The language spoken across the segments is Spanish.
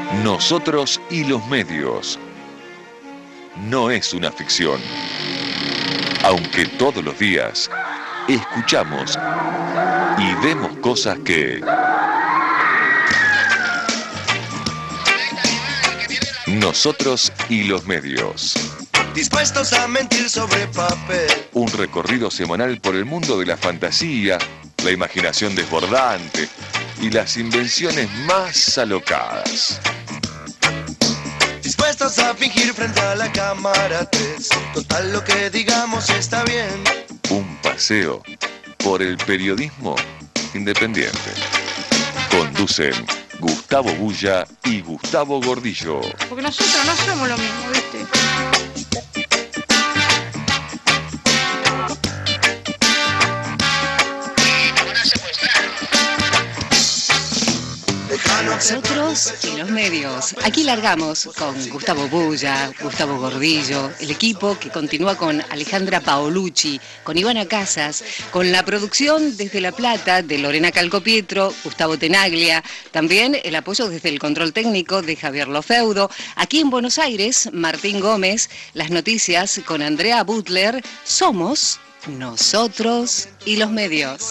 Nosotros y los medios. No es una ficción. Aunque todos los días escuchamos y vemos cosas que... Nosotros y los medios. Dispuestos a mentir sobre papel. Un recorrido semanal por el mundo de la fantasía, la imaginación desbordante y las invenciones más alocadas. Dispuestos a fingir frente a la cámara 3. Total, lo que digamos está bien. Un paseo por el periodismo independiente. Conducen Gustavo Bulla y Gustavo Gordillo. Porque nosotros no somos lo mismo, ¿viste? Nosotros y los medios. Aquí largamos con Gustavo Bulla, Gustavo Gordillo, el equipo que continúa con Alejandra Paolucci, con Ivana Casas, con la producción desde La Plata de Lorena Calcopietro, Gustavo Tenaglia, también el apoyo desde el control técnico de Javier Lofeudo. Aquí en Buenos Aires, Martín Gómez, las noticias con Andrea Butler. Somos nosotros y los medios.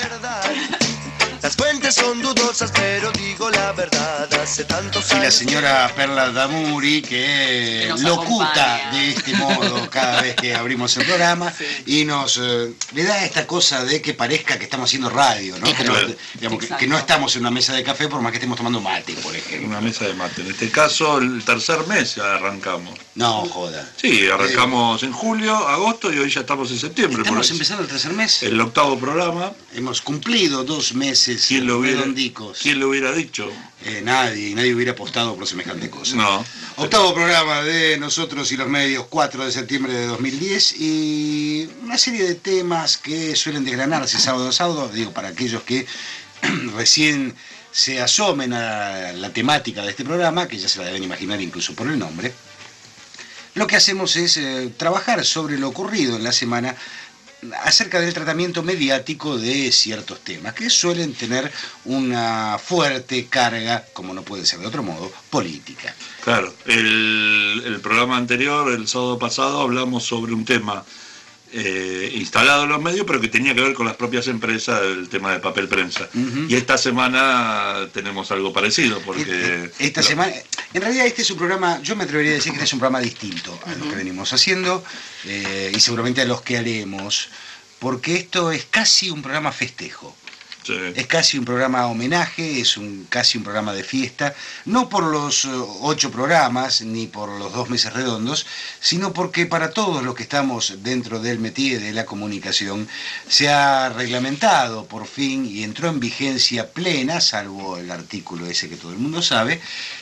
Las fuentes son dudosas, pero digo la verdad. Hace tantos años. Y la señora Perla Damuri, que locuta de este modo cada vez que abrimos el programa, y nos le da esta cosa de que parezca que estamos haciendo radio, ¿no? Que no estamos en una mesa de café, por más que estemos tomando mate, por ejemplo. Una mesa de mate. En este caso, el tercer mes ya arrancamos. No, joda. Sí, arrancamos en julio, agosto y hoy ya estamos en septiembre. Estamos empezando el tercer mes. El octavo programa. Hemos cumplido 2 meses. ¿Quién lo hubiera dicho? Nadie hubiera apostado por semejante cosa. No. Octavo programa de Nosotros y los Medios, 4 de septiembre de 2010, y una serie de temas que suelen desgranarse sábado a sábado, digo, para aquellos que recién se asomen a la temática de este programa, que ya se la deben imaginar incluso por el nombre. Lo que hacemos es trabajar sobre lo ocurrido en la semana acerca del tratamiento mediático de ciertos temas que suelen tener una fuerte carga, como no puede ser de otro modo, política. Claro, el programa anterior, el sábado pasado, hablamos sobre un tema instalado en los medios, pero que tenía que ver con las propias empresas, el tema de papel prensa. Y esta semana tenemos algo parecido, porque... Esta semana, en realidad este es un programa, yo me atrevería a decir que este es un programa distinto a lo que venimos haciendo, y seguramente a los que haremos, porque esto es casi un programa festejo. Sí. Es casi un programa homenaje, es casi un programa de fiesta, no por los 8 programas ni por los 2 meses redondos, sino porque para todos los que estamos dentro del métier de la comunicación se ha reglamentado por fin y entró en vigencia plena, salvo el artículo ese que todo el mundo sabe,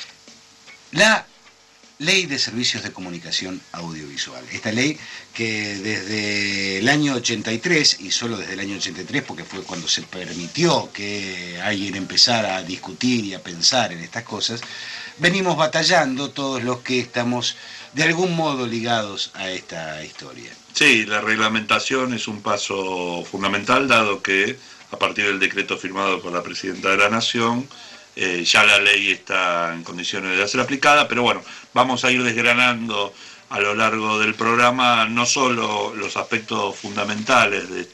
la Ley de Servicios de Comunicación Audiovisual. Esta ley que desde el año 83, y solo desde el año 83, porque fue cuando se permitió que alguien empezara a discutir y a pensar en estas cosas, venimos batallando todos los que estamos de algún modo ligados a esta historia. Sí, la reglamentación es un paso fundamental, dado que a partir del decreto firmado por la Presidenta de la Nación, ya la ley está en condiciones de ser aplicada, pero bueno, vamos a ir desgranando a lo largo del programa no solo los aspectos fundamentales de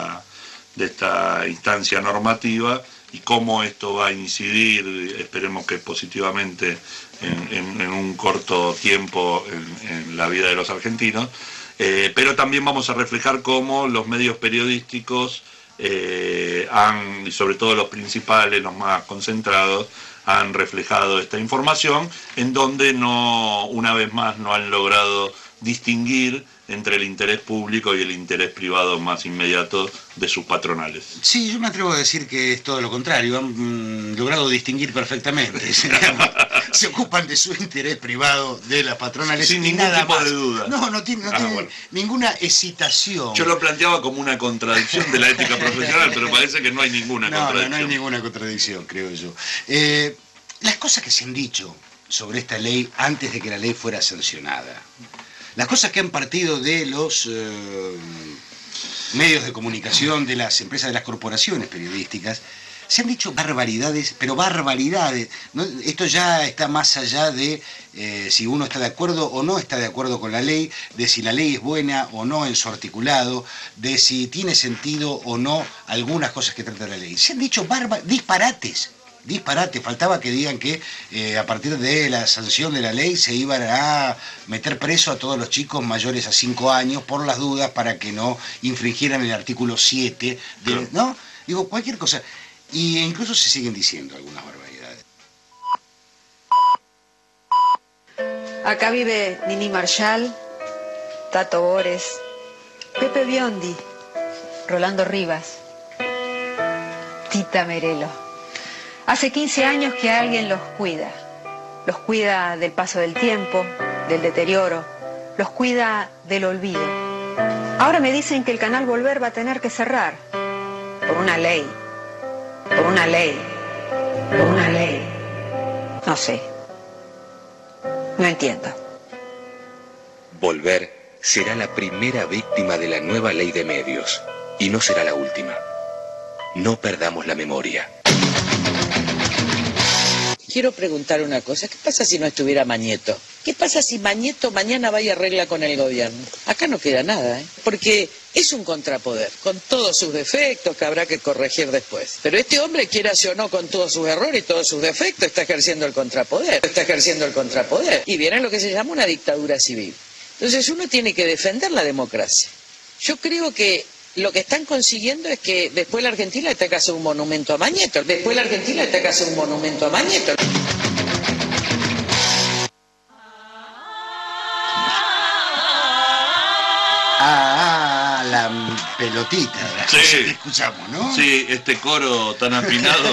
esta instancia normativa y cómo esto va a incidir, esperemos que positivamente, en un corto tiempo en la vida de los argentinos, pero también vamos a reflejar cómo los medios periodísticos y sobre todo los principales, los más concentrados, han reflejado esta información, en donde una vez más no han logrado distinguir entre el interés público y el interés privado más inmediato de sus patronales. Sí, yo me atrevo a decir que es todo lo contrario, han logrado distinguir perfectamente. Se ocupan de su interés privado de las patronales sin y ningún nada tipo más. de duda. No tiene Bueno. ninguna excitación. Yo lo planteaba como una contradicción de la ética profesional, pero parece que no hay ninguna contradicción. No hay ninguna contradicción, creo yo. Las cosas que se han dicho sobre esta ley antes de que la ley fuera sancionada, las cosas que han partido de los medios de comunicación, de las empresas, de las corporaciones periodísticas, Se han dicho barbaridades, pero barbaridades. ¿No? Esto ya está más allá de si uno está de acuerdo o no está de acuerdo con la ley, de si la ley es buena o no en su articulado, de si tiene sentido o no algunas cosas que trata la ley. Se han dicho disparates. Faltaba que digan que a partir de la sanción de la ley se iban a meter preso a todos los chicos mayores a 5 años por las dudas para que no infringieran el artículo 7, ¿no? Digo, cualquier cosa. Y incluso se siguen diciendo algunas barbaridades. Acá vive Nini Marshall, Tato Bores, Pepe Biondi, Rolando Rivas, Tita Merelo. Hace 15 años que alguien los cuida del paso del tiempo, del deterioro, los cuida del olvido. Ahora me dicen que el canal Volver va a tener que cerrar, por una ley, no sé, no entiendo. Volver será la primera víctima de la nueva ley de medios, y no será la última. No perdamos la memoria. Quiero preguntar una cosa, ¿qué pasa si no estuviera Mañeto? ¿Qué pasa si Mañeto mañana va y arregla con el gobierno? Acá no queda nada, porque es un contrapoder, con todos sus defectos que habrá que corregir después. Pero este hombre, quieras o no, con todos sus errores y todos sus defectos, está ejerciendo el contrapoder. Y viene lo que se llama una dictadura civil. Entonces uno tiene que defender la democracia. Yo creo que lo que están consiguiendo es que después la Argentina le tenga que hacer un monumento a Mañeto. La pelotita, sí, que escuchamos, ¿no? Sí, este coro tan afinado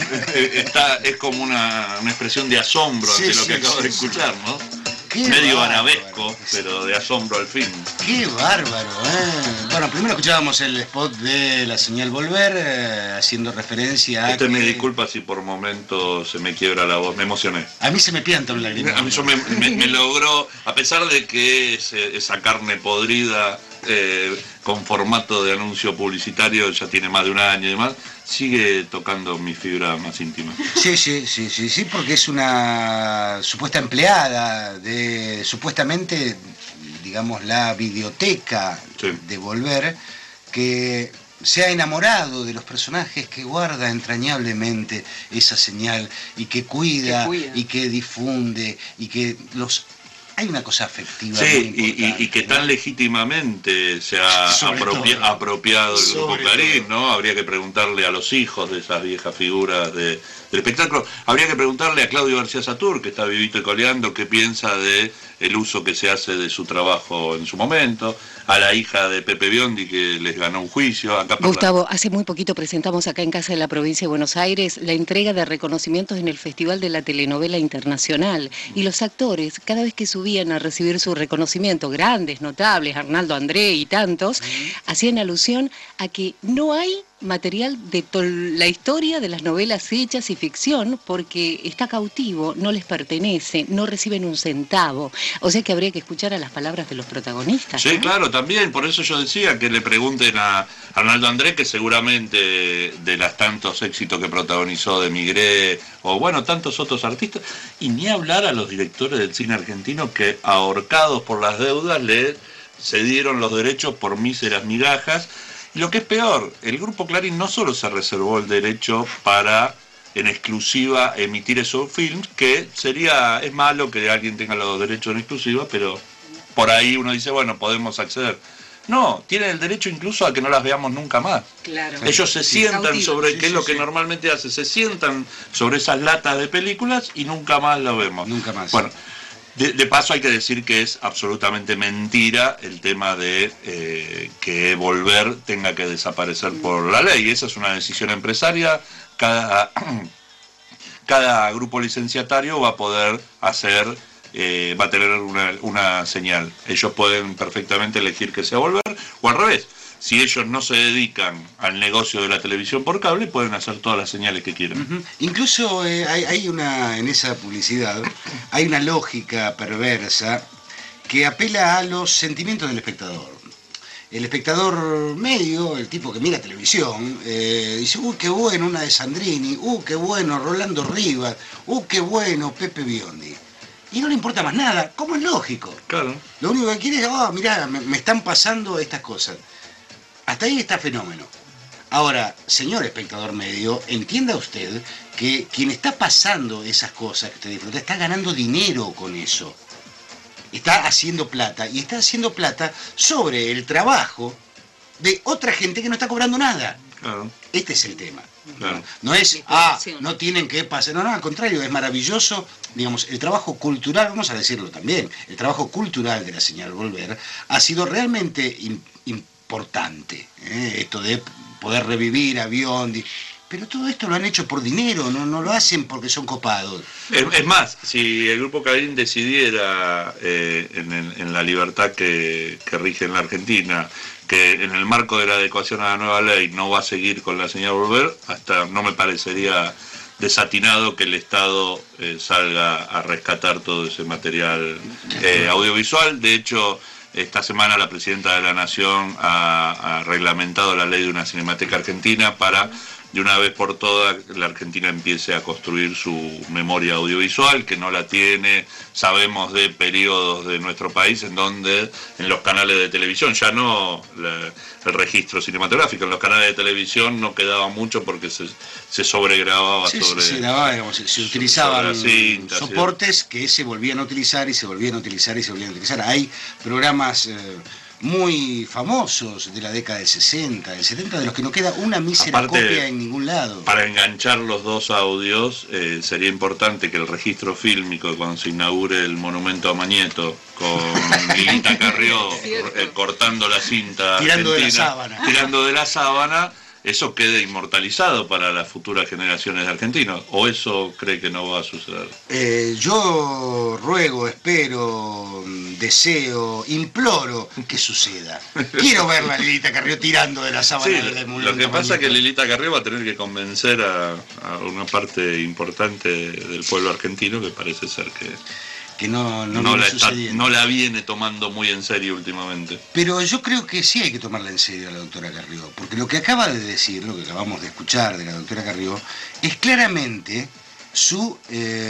es como una expresión de asombro ante lo que acabo de escuchar, ¿no? Medio arabesco, pero de asombro al fin. ¡Qué bárbaro! Bueno, primero escuchábamos el spot de la señal Volver, haciendo referencia a... Me disculpa si por momentos se me quiebra la voz, me emocioné. A mí se me pianta un lágrima. A mí eso me logró, a pesar de que esa carne podrida con formato de anuncio publicitario ya tiene más de un año y demás, sigue tocando mi fibra más íntima. Sí, porque es una supuesta empleada de, supuestamente, digamos, la videoteca de Volver, que se ha enamorado de los personajes, que guarda entrañablemente esa señal y que cuida. Y que difunde y que los... Hay una cosa afectiva. Sí, y que tan legítimamente se ha apropiado el Grupo Clarín, ¿no? Habría que preguntarle a los hijos de esas viejas figuras del espectáculo. Habría que preguntarle a Claudio García Satur, que está vivito y coleando, qué piensa de el uso que se hace de su trabajo en su momento, a la hija de Pepe Biondi, que les ganó un juicio. Gustavo, hace muy poquito presentamos acá en Casa de la Provincia de Buenos Aires la entrega de reconocimientos en el Festival de la Telenovela Internacional, y los actores, cada vez que subían a recibir su reconocimiento, grandes, notables, Arnaldo André y tantos, hacían alusión a que no hay material de la historia de las novelas hechas y ficción, porque está cautivo, no les pertenece, no reciben un centavo. O sea que habría que escuchar a las palabras de los protagonistas. Sí, ¿no? claro, también, por eso yo decía que le pregunten a Arnaldo André, que seguramente de los tantos éxitos que protagonizó de Migré, o bueno, tantos otros artistas, y ni hablar a los directores del cine argentino que, ahorcados por las deudas, le cedieron los derechos por míseras migajas. Y lo que es peor, el Grupo Clarín no solo se reservó el derecho para en exclusiva emitir esos films, que es malo que alguien tenga los derechos en exclusiva, pero por ahí uno dice, bueno, podemos acceder. No, tienen el derecho incluso a que no las veamos nunca más. Claro. Ellos se sientan sobre, que es lo que normalmente hace, se sientan sobre esas latas de películas y nunca más lo vemos. Nunca más. Bueno, de paso hay que decir que es absolutamente mentira el tema de que Volver tenga que desaparecer por la ley. Esa es una decisión empresaria. Cada grupo licenciatario va a poder hacer, va a tener una señal. Ellos pueden perfectamente elegir que sea Volver, o al revés. Si ellos no se dedican al negocio de la televisión por cable, pueden hacer todas las señales que quieran. Incluso en esa publicidad hay una lógica perversa que apela a los sentimientos del espectador. el espectador medio, el tipo que mira televisión, dice, qué bueno una de Sandrini, qué bueno Rolando Rivas, qué bueno Pepe Biondi. Y no le importa más nada, como es lógico. Claro. Lo único que quiere es, mirá, me están pasando estas cosas. Hasta ahí está fenómeno. Ahora, señor espectador medio, entienda usted que quien está pasando esas cosas que usted disfruta está ganando dinero con eso. Está haciendo plata, y está haciendo plata sobre el trabajo de otra gente que no está cobrando nada. Claro. Este es el tema. Claro. No es, no tienen que pasar. No, al contrario, es maravilloso, digamos, el trabajo cultural, vamos a decirlo también, el trabajo cultural de la señal Volver ha sido realmente importante. Esto de poder revivir a Biondi. Pero todo esto lo han hecho por dinero, no lo hacen porque son copados. Es más, si el Grupo Clarín decidiera en la libertad que rige en la Argentina, que en el marco de la adecuación a la nueva ley no va a seguir con la señal Volver, hasta no me parecería desatinado que el Estado salga a rescatar todo ese material audiovisual. De hecho, esta semana la Presidenta de la Nación ha reglamentado la ley de una Cinemateca Argentina para, de una vez por todas, la Argentina empiece a construir su memoria audiovisual, que no la tiene. Sabemos de periodos de nuestro país en donde en los canales de televisión, ya no el registro cinematográfico, en los canales de televisión no quedaba mucho porque se sobregrababa se utilizaban soportes que se volvían a utilizar y se volvían a utilizar y se volvían a utilizar. Hay programas muy famosos de la década del 60, del 70, de los que no queda una mísera copia en ningún lado. Para enganchar los dos audios, sería importante que el registro fílmico, cuando se inaugure el monumento a Mañeto, con Lilita Carrió cortando la cinta tirando argentina, tirando de la sábana, eso quede inmortalizado para las futuras generaciones de argentinos. ¿O eso cree que no va a suceder? Yo ruego, espero, deseo, imploro que suceda. Quiero ver a Lilita Carrió tirando de la sábana del monumento. Lo que pasa es que Lilita Carrió va a tener que convencer a una parte importante del pueblo argentino, que parece ser que no la viene tomando muy en serio últimamente. Pero yo creo que sí hay que tomarla en serio a la doctora Carrió, porque lo que acaba de decir, lo que acabamos de escuchar de la doctora Carrió, es claramente su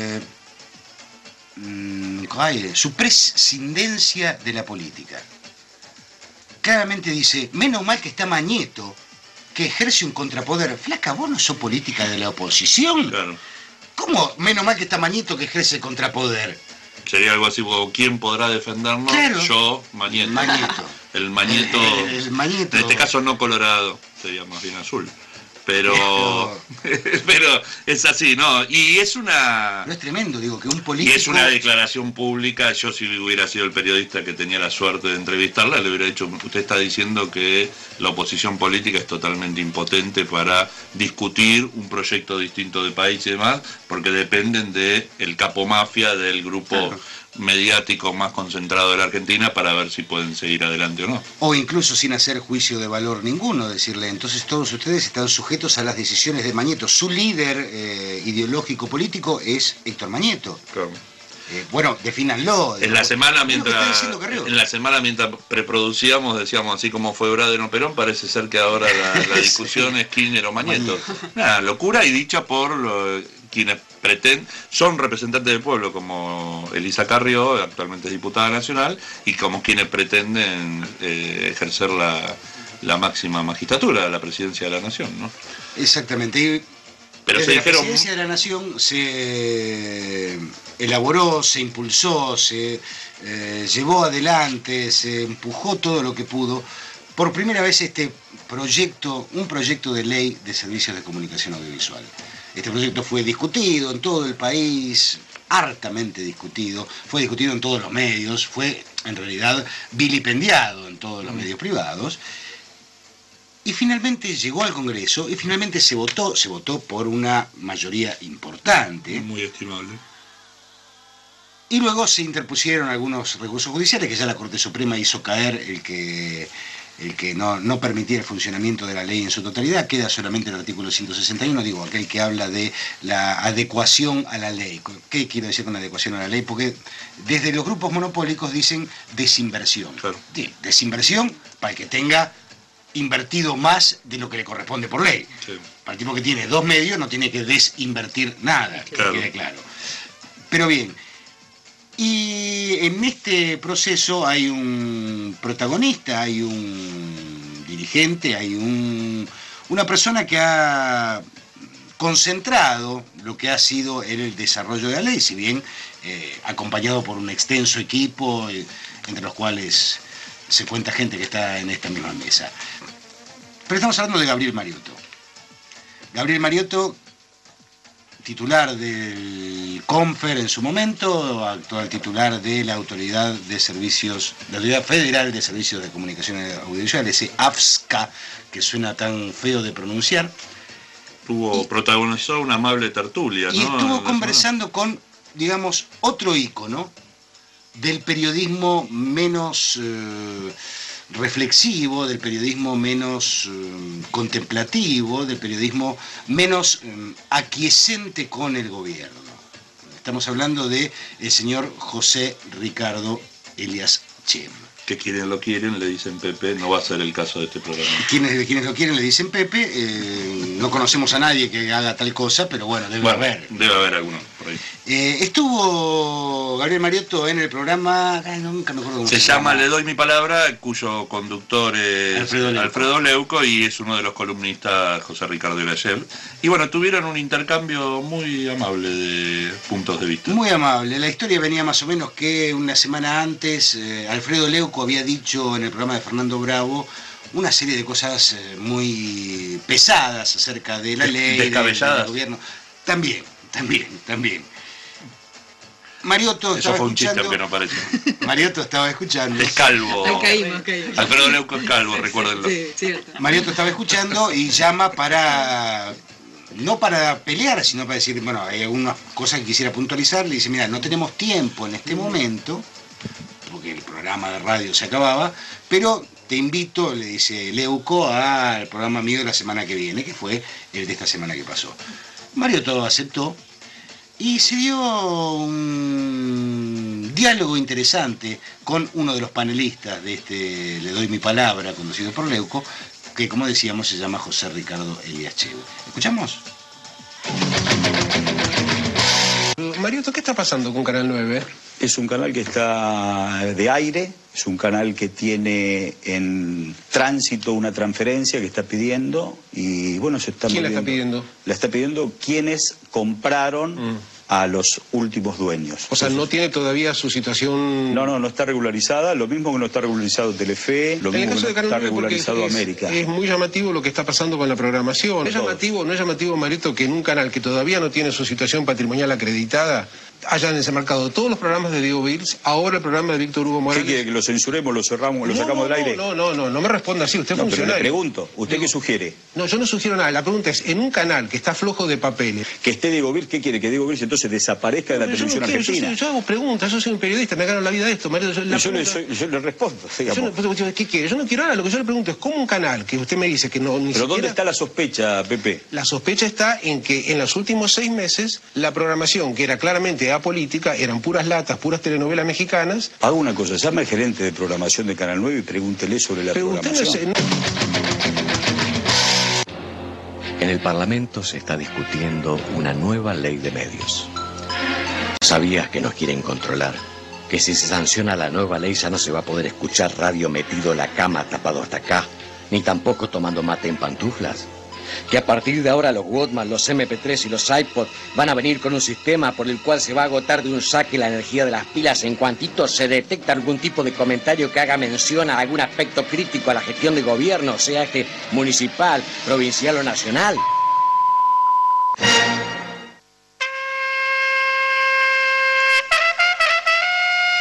prescindencia de la política. Claramente dice, menos mal que está Mañeto, que ejerce un contrapoder. Flaca, ¿vos no sos política de la oposición? Claro. ¿Cómo menos mal que está Mañeto que ejerce contrapoder? Sería algo así como, ¿quién podrá defendernos? Claro. Yo, Mañeto. El Mañeto. El Mañeto. En este caso no colorado, sería más bien azul. Pero es así, ¿no? Y es una... No es tremendo, digo, que un político... Y es una declaración pública. Yo, si hubiera sido el periodista que tenía la suerte de entrevistarla, le hubiera dicho, usted está diciendo que la oposición política es totalmente impotente para discutir un proyecto distinto de país y demás, porque dependen del capo mafia, del grupo mediático más concentrado de la Argentina, para ver si pueden seguir adelante o no. O incluso sin hacer juicio de valor ninguno, decirle, entonces todos ustedes están sujetos a las decisiones de Mañeto. Su líder ideológico político es Héctor Mañeto. Claro. Bueno, defínanlo. En la semana mientras preproducíamos, decíamos, así como fue Braden o Perón, parece ser que ahora la discusión es Kirchner o Mañeto. Nada, locura, y dicha por quienes son representantes del pueblo, como Elisa Carrió, actualmente es diputada nacional, y como quienes pretenden ejercer la máxima magistratura, la presidencia de la nación, ¿no? Exactamente. Pero desde la presidencia de la nación se elaboró, se impulsó, se llevó adelante, se empujó todo lo que pudo. Por primera vez un proyecto de ley de servicios de comunicación audiovisual. Este proyecto fue discutido en todo el país, hartamente discutido, fue discutido en todos los medios, fue en realidad vilipendiado en todos los medios privados, y finalmente llegó al Congreso y finalmente se votó por una mayoría importante. Muy estimable. Y luego se interpusieron algunos recursos judiciales que ya la Corte Suprema hizo caer el que el que no permitía el funcionamiento de la ley en su totalidad. Queda solamente el artículo 161, digo, aquel que habla de la adecuación a la ley. ¿Qué quiero decir con adecuación a la ley? Porque desde los grupos monopólicos dicen desinversión. Claro. Sí, desinversión para el que tenga invertido más de lo que le corresponde por ley. Sí. Para el tipo que tiene 2 medios no tiene que desinvertir nada, Claro. que quede claro. Pero bien, y en este proceso hay un protagonista, hay un dirigente, hay una persona que ha concentrado lo que ha sido el desarrollo de la ley, si bien acompañado por un extenso equipo, entre los cuales se cuenta gente que está en esta misma mesa. Pero estamos hablando de Gabriel Mariotto. Gabriel Mariotto, titular del CONFER en su momento, actual titular de la Autoridad Federal de Servicios de Comunicaciones Audiovisuales, ese AFSCA, que suena tan feo de pronunciar. Protagonizó una amable tertulia, y ¿no? estuvo conversando con, digamos, otro ícono del periodismo menos reflexivo, del periodismo menos contemplativo, del periodismo menos aquiescente con el gobierno. Estamos hablando del señor José Ricardo Elias Chem. Que quienes lo quieren le dicen Pepe, no va a ser el caso de este programa. Quienes lo quieren le dicen Pepe, no conocemos a nadie que haga tal cosa, pero bueno, debe haber. Debe haber alguno por ahí. Estuvo Gabriel Mariotto en el programa, nunca me acuerdo cómo se llama Le doy mi palabra, cuyo conductor es Alfredo Leuco y es uno de los columnistas José Ricardo Elias. Y bueno, tuvieron un intercambio muy amable de puntos de vista. Muy amable. La historia venía más o menos que una semana antes Alfredo Leuco había dicho en el programa de Fernando Bravo una serie de cosas muy pesadas acerca de la ley, descabelladas. del gobierno. También. Mariotto Eso estaba fue un escuchando. chiste, aunque no parece. Mariotto estaba escuchando. Es calvo. Ahí caímos. Alfredo Leuco es calvo, recuérdenlo. Sí, cierto. Mariotto estaba escuchando y llama no para pelear, sino para decir, bueno, hay algunas cosas que quisiera puntualizar. Le dice, mira, no tenemos tiempo en este momento, porque el programa de radio se acababa, pero te invito, le dice Leuco, al programa mío de la semana que viene, que fue el de esta semana que pasó. Mariotto aceptó y se dio un diálogo interesante con uno de los panelistas de este Le doy mi palabra, conducido por Leuco, que como decíamos se llama José Ricardo Elias Chevo. ¿Escuchamos? Mariotto, ¿qué está pasando con Canal 9? Es un canal que está de aire, es un canal que tiene en tránsito una transferencia que está pidiendo y bueno, se está ¿Quién la moviendo. está pidiendo? La está pidiendo quienes compraron a los últimos dueños. O sea, no tiene todavía su situación... No está regularizada, lo mismo que no está regularizado Telefe, lo mismo que no está regularizado América. Es muy llamativo lo que está pasando con la programación. ¿No es llamativo, Mariotto, que en un canal que todavía no tiene su situación patrimonial acreditada hayan desembarcado todos los programas de Diego Virs, ahora el programa de Víctor Hugo Morales? ¿Qué quiere? ¿Que lo censuremos, lo cerramos, lo sacamos del aire? No me responda así, usted No, pero funcionario. le pregunto, ¿usted qué sugiere? No, yo no sugiero nada, la pregunta es, en un canal que está flojo de papeles... Que esté Diego Virs, ¿qué quiere? ¿Que Diego Virs entonces desaparezca de la televisión argentina? Yo hago preguntas, yo soy un periodista, me gano la vida de esto, Mariotto. Yo le respondo, digamos. ¿Qué quiere? Yo no quiero nada, lo que yo le pregunto es, ¿cómo un canal que usted me dice que no... ¿Pero dónde está la sospecha, Pepe? La sospecha está en que en los últimos 6 meses la programación, que era claramente apolítica, eran puras latas, puras telenovelas mexicanas. Haga una cosa, llame al gerente de programación de Canal 9 y pregúntele sobre la programación. En el Parlamento se está discutiendo una nueva ley de medios. ¿Sabías que nos quieren controlar? Que si se sanciona la nueva ley ya no se va a poder escuchar radio metido en la cama tapado hasta acá, ni tampoco tomando mate en pantuflas. Que a partir de ahora los Walkman, los MP3 y los iPod van a venir con un sistema por el cual se va a agotar de un saque la energía de las pilas en cuantito se detecta algún tipo de comentario que haga mención a algún aspecto crítico a la gestión de gobierno, sea este municipal, provincial o nacional.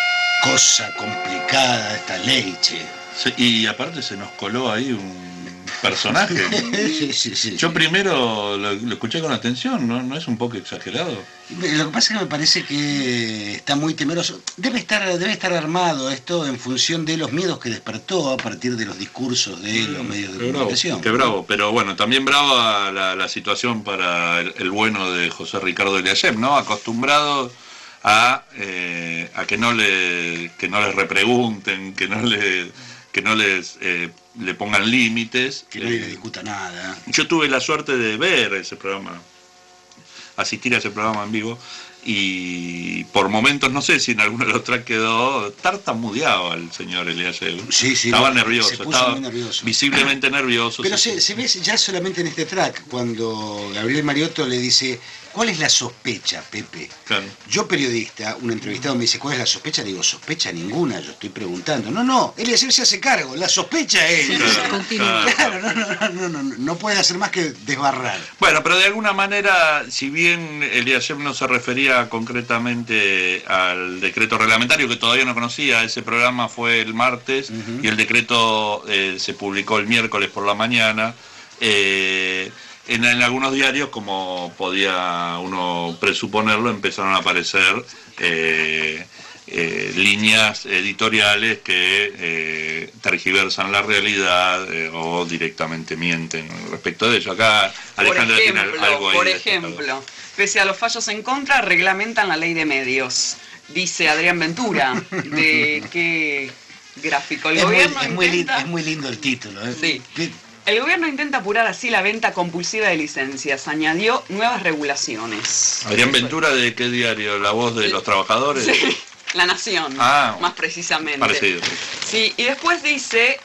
Cosa complicada esta ley, che. Sí, y aparte se nos coló ahí personaje. Sí. Yo primero lo escuché con atención, ¿no es un poco exagerado? Lo que pasa es que me parece que está muy temeroso. Debe estar armado esto en función de los miedos que despertó a partir de los discursos de los medios de comunicación. Qué bravo, pero bueno, también brava la situación para el bueno de José Ricardo Eliasem, ¿no? Acostumbrado a que no les repregunten, que no les le pongan límites. Que nadie le discuta nada. Yo tuve la suerte de ver ese programa, asistir a ese programa en vivo, y por momentos, no sé si en alguno de los tracks quedó tartamudeado al señor Eliasem. Sí, estaba nervioso, se puso estaba muy nervioso. visiblemente nervioso. Pero se ve ya solamente en este track, cuando Gabriel Mariotto le dice, ¿cuál es la sospecha, Pepe? Claro. Yo, periodista, un entrevistado me dice, ¿cuál es la sospecha? Le digo, sospecha ninguna, yo estoy preguntando. No, Eliasem se hace cargo, la sospecha es. Claro, no puede hacer más que desbarrar. Bueno, pero de alguna manera, si bien Eliasem no se refería concretamente al decreto reglamentario, que todavía no conocía, ese programa fue el martes y el decreto se publicó el miércoles por la mañana. En algunos diarios, como podía uno presuponerlo, empezaron a aparecer líneas editoriales que tergiversan la realidad o directamente mienten respecto de ello. Acá Alejandra tiene algo ahí. Por ejemplo, pese a los fallos en contra, reglamentan la ley de medios. Dice Adrián Ventura, de qué gráfico. El gobierno es muy lindo el título. Sí. El gobierno intenta apurar así la venta compulsiva de licencias. Añadió nuevas regulaciones. Adrián Ventura, ¿de qué diario? ¿La Voz de los Trabajadores? Sí, La Nación, más precisamente. Parecido. Sí, y después dice,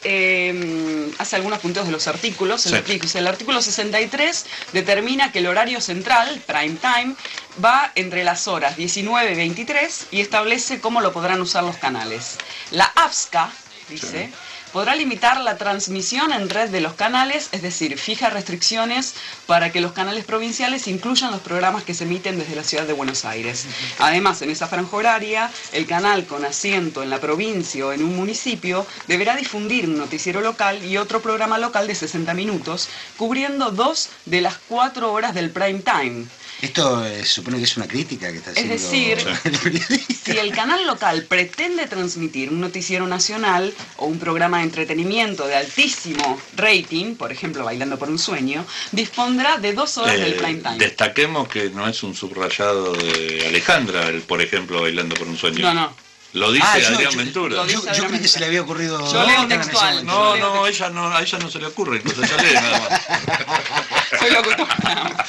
hace algunos puntos de los artículos. El artículo 63 determina que el horario central, prime time, va entre las horas 19 y 23 y establece cómo lo podrán usar los canales. La AFSCA, dice, podrá limitar la transmisión en red de los canales, es decir, fija restricciones para que los canales provinciales incluyan los programas que se emiten desde la ciudad de Buenos Aires. Además, en esa franja horaria, el canal con asiento en la provincia o en un municipio deberá difundir un noticiero local y otro programa local de 60 minutos, cubriendo 2 de las 4 horas del prime time. Esto supone que es una crítica que está haciendo. Es decir, si el canal local pretende transmitir un noticiero nacional o un programa de entretenimiento de altísimo rating, por ejemplo, Bailando por un Sueño, dispondrá de 2 horas del prime time. Destaquemos que no es un subrayado de Alejandra, por ejemplo, Bailando por un Sueño. No. Lo dice Adrián Ventura. Yo creí que se le había ocurrido. Yo leo textual. No, a ella no se le ocurre, entonces ella lee nada más. Soy locutora.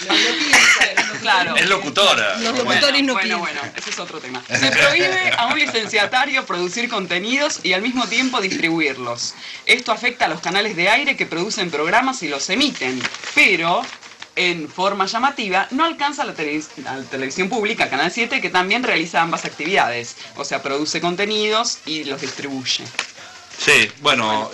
Claro. Es locutora. Los locutores no piensan. Bueno, ese es otro tema. Se prohíbe a un licenciatario producir contenidos y al mismo tiempo distribuirlos. Esto afecta a los canales de aire que producen programas y los emiten, pero en forma llamativa no alcanza a la televisión pública, Canal 7, que también realiza ambas actividades. O sea, produce contenidos y los distribuye. Sí, bueno.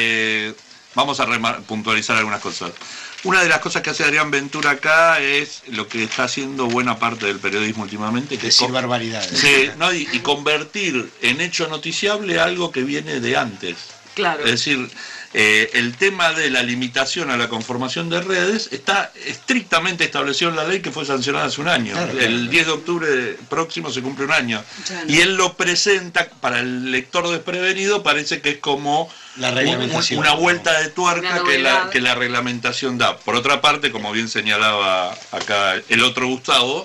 Vamos a puntualizar algunas cosas. Una de las cosas que hace Adrián Ventura acá es lo que está haciendo buena parte del periodismo últimamente, que decir barbaridades. Sí, ¿no? y convertir en hecho noticiable algo que viene de antes. Claro. Es decir, el tema de la limitación a la conformación de redes está estrictamente establecido en la ley que fue sancionada hace un año. Claro, el 10 de octubre próximo se cumple un año. No. Y él lo presenta, para el lector desprevenido, parece que es como una vuelta de tuerca que la reglamentación da. Por otra parte, como bien señalaba acá el otro Gustavo,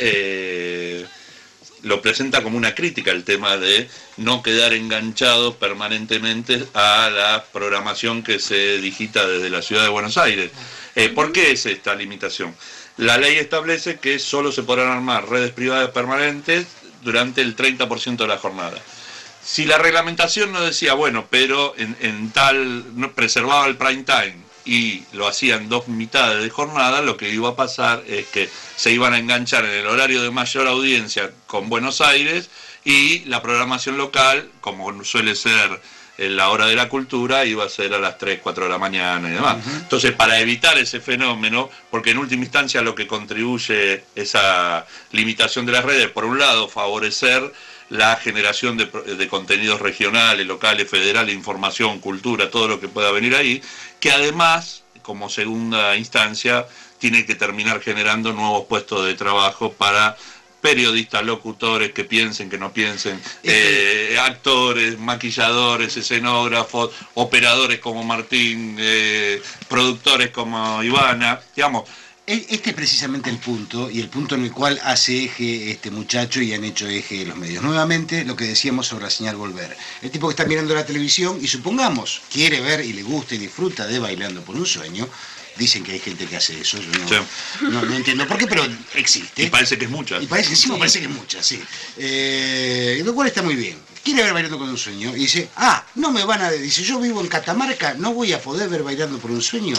lo presenta como una crítica al tema de no quedar enganchados permanentemente a la programación que se digita desde la ciudad de Buenos Aires. ¿Por qué es esta limitación? La ley establece que solo se podrán armar redes privadas permanentes durante el 30% de la jornada. Si la reglamentación no decía, bueno, pero en tal preservaba el prime time y lo hacían 2 mitades de jornada, lo que iba a pasar es que se iban a enganchar en el horario de mayor audiencia con Buenos Aires y la programación local, como suele ser en la hora de la cultura, iba a ser a las 3, 4 de la mañana y demás. Entonces, para evitar ese fenómeno, porque en última instancia lo que contribuye esa limitación de las redes, por un lado, favorecer la generación de contenidos regionales, locales, federales, información, cultura, todo lo que pueda venir ahí, que además, como segunda instancia, tiene que terminar generando nuevos puestos de trabajo para periodistas, locutores, que piensen, que no piensen, actores, maquilladores, escenógrafos, operadores como Martín, productores como Ivana, digamos. Este es precisamente el punto, y el punto en el cual hace eje este muchacho y han hecho eje los medios. Nuevamente, lo que decíamos sobre la señal Volver. El tipo que está mirando la televisión y supongamos quiere ver y le gusta y disfruta de Bailando por un Sueño. Dicen que hay gente que hace eso, yo no entiendo por qué, pero existe. Y parece que es mucha. Y parece que es mucha, sí. Lo cual está muy bien. Quiere ver Bailando por un Sueño y dice, no me van a... Dice, yo vivo en Catamarca, no voy a poder ver Bailando por un Sueño.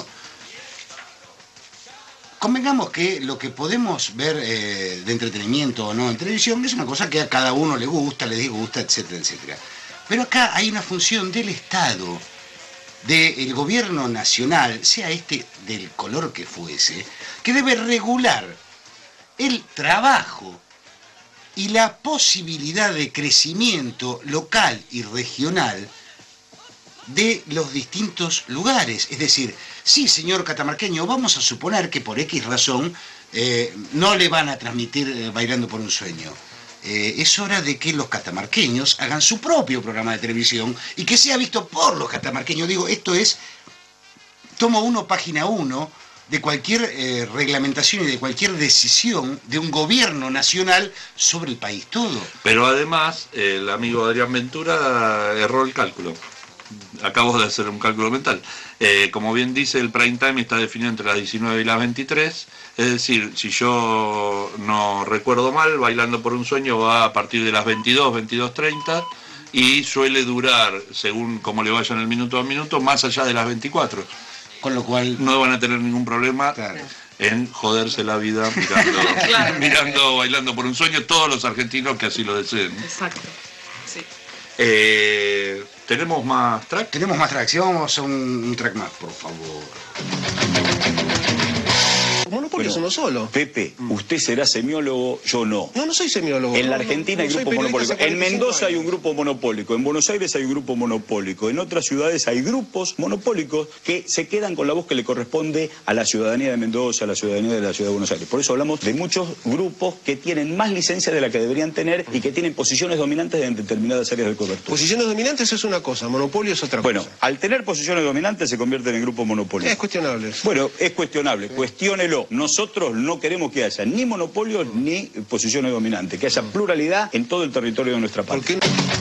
Convengamos que lo que podemos ver de entretenimiento o no en televisión es una cosa que a cada uno le gusta, le disgusta, etcétera, etcétera. Pero acá hay una función del Estado, del gobierno nacional, sea este del color que fuese, que debe regular el trabajo y la posibilidad de crecimiento local y regional de los distintos lugares. Es decir, sí, señor catamarqueño, vamos a suponer que por X razón no le van a transmitir Bailando por un Sueño. Es hora de que los catamarqueños hagan su propio programa de televisión y que sea visto por los catamarqueños. Digo, esto es tomo 1, página 1 de cualquier reglamentación y de cualquier decisión de un gobierno nacional sobre el país todo. Pero además, el amigo Adrián Ventura erró el cálculo. Acabo de hacer un cálculo mental. Como bien dice, el prime time está definido entre las 19 y las 23. Es decir, si yo no recuerdo mal, Bailando por un Sueño va a partir de las 22, 22:30 y suele durar, según cómo le vaya en el minuto a minuto, más allá de las 24. Con lo cual no van a tener ningún problema en joderse la vida mirando Bailando por un Sueño, todos los argentinos que así lo deseen. Exacto. Sí. ¿Tenemos más track? Tenemos más track. Sí, vamos a un track más, por favor. Monopolio es uno solo. Pepe, usted será semiólogo, yo no. No soy semiólogo. En la Argentina hay grupos monopólicos. En Mendoza hay un grupo monopólico, en Buenos Aires hay un grupo monopólico, en otras ciudades hay grupos monopólicos que se quedan con la voz que le corresponde a la ciudadanía de Mendoza, a la ciudadanía de la ciudad de Buenos Aires. Por eso hablamos de muchos grupos que tienen más licencias de la que deberían tener y que tienen posiciones dominantes en determinadas áreas de cobertura. Posiciones dominantes es una cosa, monopolio es otra cosa. Bueno, al tener posiciones dominantes se convierten en grupos monopólicos. Es cuestionable. Bueno, es cuestionable, cuestiónelo. Nosotros no queremos que haya ni monopolios ni posiciones dominantes, que haya pluralidad en todo el territorio de nuestra patria.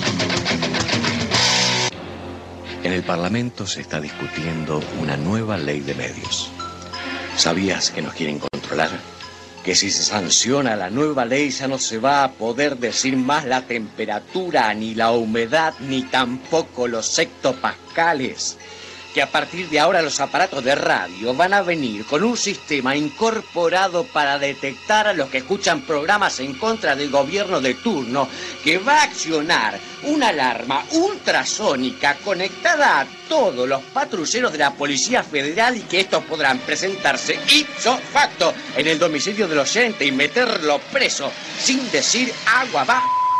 En el Parlamento se está discutiendo una nueva ley de medios. ¿Sabías que nos quieren controlar? Que si se sanciona la nueva ley ya no se va a poder decir más la temperatura, ni la humedad, ni tampoco los hectopascales. Que a partir de ahora los aparatos de radio van a venir con un sistema incorporado para detectar a los que escuchan programas en contra del gobierno de turno, que va a accionar una alarma ultrasónica conectada a todos los patrulleros de la Policía Federal y que estos podrán presentarse ipso facto en el domicilio del oyente y meterlo preso sin decir agua va.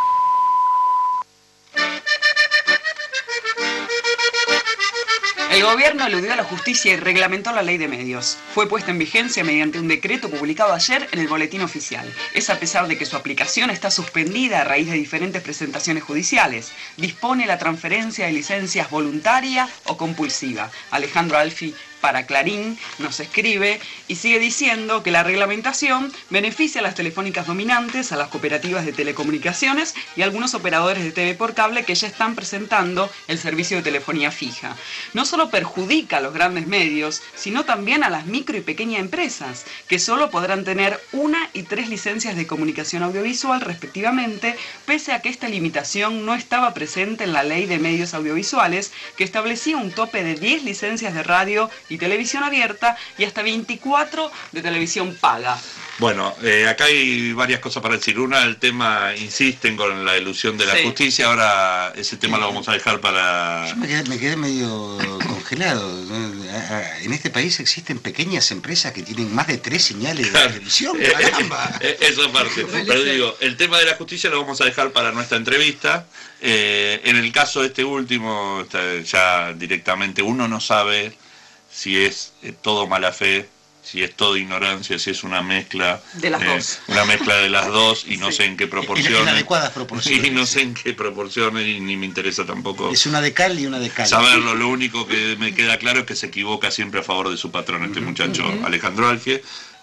El gobierno eludió a la justicia y reglamentó la ley de medios. Fue puesta en vigencia mediante un decreto publicado ayer en el Boletín Oficial. Es a pesar de que su aplicación está suspendida a raíz de diferentes presentaciones judiciales. Dispone la transferencia de licencias voluntaria o compulsiva. Alejandro Alfi para Clarín nos escribe y sigue diciendo que la reglamentación beneficia a las telefónicas dominantes, a las cooperativas de telecomunicaciones y a algunos operadores de TV por cable que ya están presentando el servicio de telefonía fija. No solo perjudica a los grandes medios, sino también a las micro y pequeñas empresas, que solo podrán tener 1 y 3 licencias de comunicación audiovisual respectivamente, pese a que esta limitación no estaba presente en la Ley de Medios Audiovisuales, que establecía un tope de 10 licencias de radio y televisión abierta, y hasta 24 de televisión paga. Bueno, acá hay varias cosas para decir. Una, el tema, insisten con la elusión de la justicia, ahora ese tema lo vamos a dejar para... Yo me quedé medio congelado. En este país existen pequeñas empresas que tienen más de 3 señales de televisión, caramba. Eso aparte, pero digo, el tema de la justicia lo vamos a dejar para nuestra entrevista. En el caso de este último, ya directamente uno no sabe si es todo mala fe, si es todo ignorancia, si es una mezcla de las dos. Una mezcla de las dos, y no sé en qué proporciones. En adecuadas proporciones. Y no sé en qué proporciones, y ni me interesa tampoco. Es una de cal y una de cal. Saberlo, lo único que me queda claro es que se equivoca siempre a favor de su patrón, este muchacho Alejandro Alfie,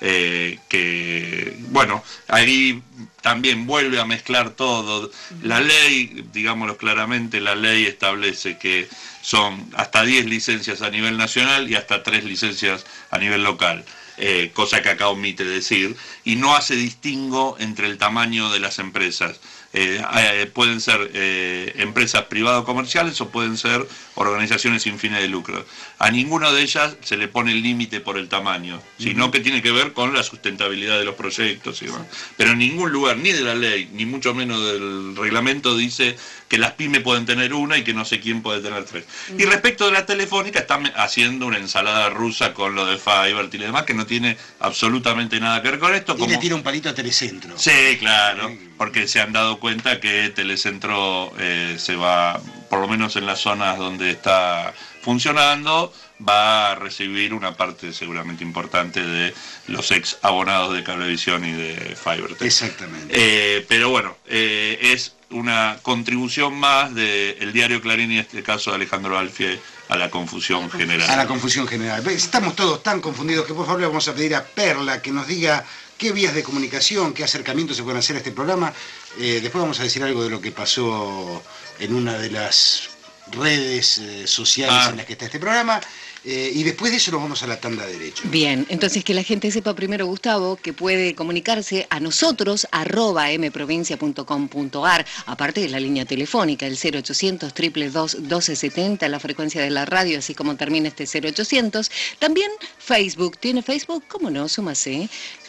que, bueno, ahí también vuelve a mezclar todo. La ley, digámoslo claramente, la ley establece que son hasta 10 licencias a nivel nacional y hasta 3 licencias a nivel local, cosa que acá omite decir, y no hace distingo entre el tamaño de las empresas. Pueden ser empresas privado-comerciales o pueden ser organizaciones sin fines de lucro. A ninguna de ellas se le pone el límite por el tamaño, sino que tiene que ver con la sustentabilidad de los proyectos y demás. Pero en ningún lugar, ni de la ley, ni mucho menos del reglamento, dice que las pymes pueden tener una y que no sé quién puede tener 3. Y respecto de la telefónica, están haciendo una ensalada rusa con lo de Fiverr y demás, que no tiene absolutamente nada que ver con esto. Y le tira un palito a Telecentro. Sí, claro, porque se han dado cuenta que Telecentro se va, por lo menos en las zonas donde está funcionando, va a recibir una parte seguramente importante de los ex abonados de Cablevisión y de Fiverr. Exactamente. Pero bueno, es una contribución más del diario Clarín, y en este caso de Alejandro Alfie, a la confusión general. A la confusión general. Estamos todos tan confundidos que por favor le vamos a pedir a Perla que nos diga qué vías de comunicación, qué acercamientos se pueden hacer a este programa. Después vamos a decir algo de lo que pasó en una de las redes sociales en las que está este programa. Y después de eso nos vamos a la tanda de derecho. Bien, entonces que la gente sepa primero, Gustavo, que puede comunicarse a nosotros, @mprovincia.com.ar, aparte de la línea telefónica, el 0800 222 1270, la frecuencia de la radio, así como termina este 0800. También Facebook, ¿tiene Facebook? ¿Cómo no? Súmase,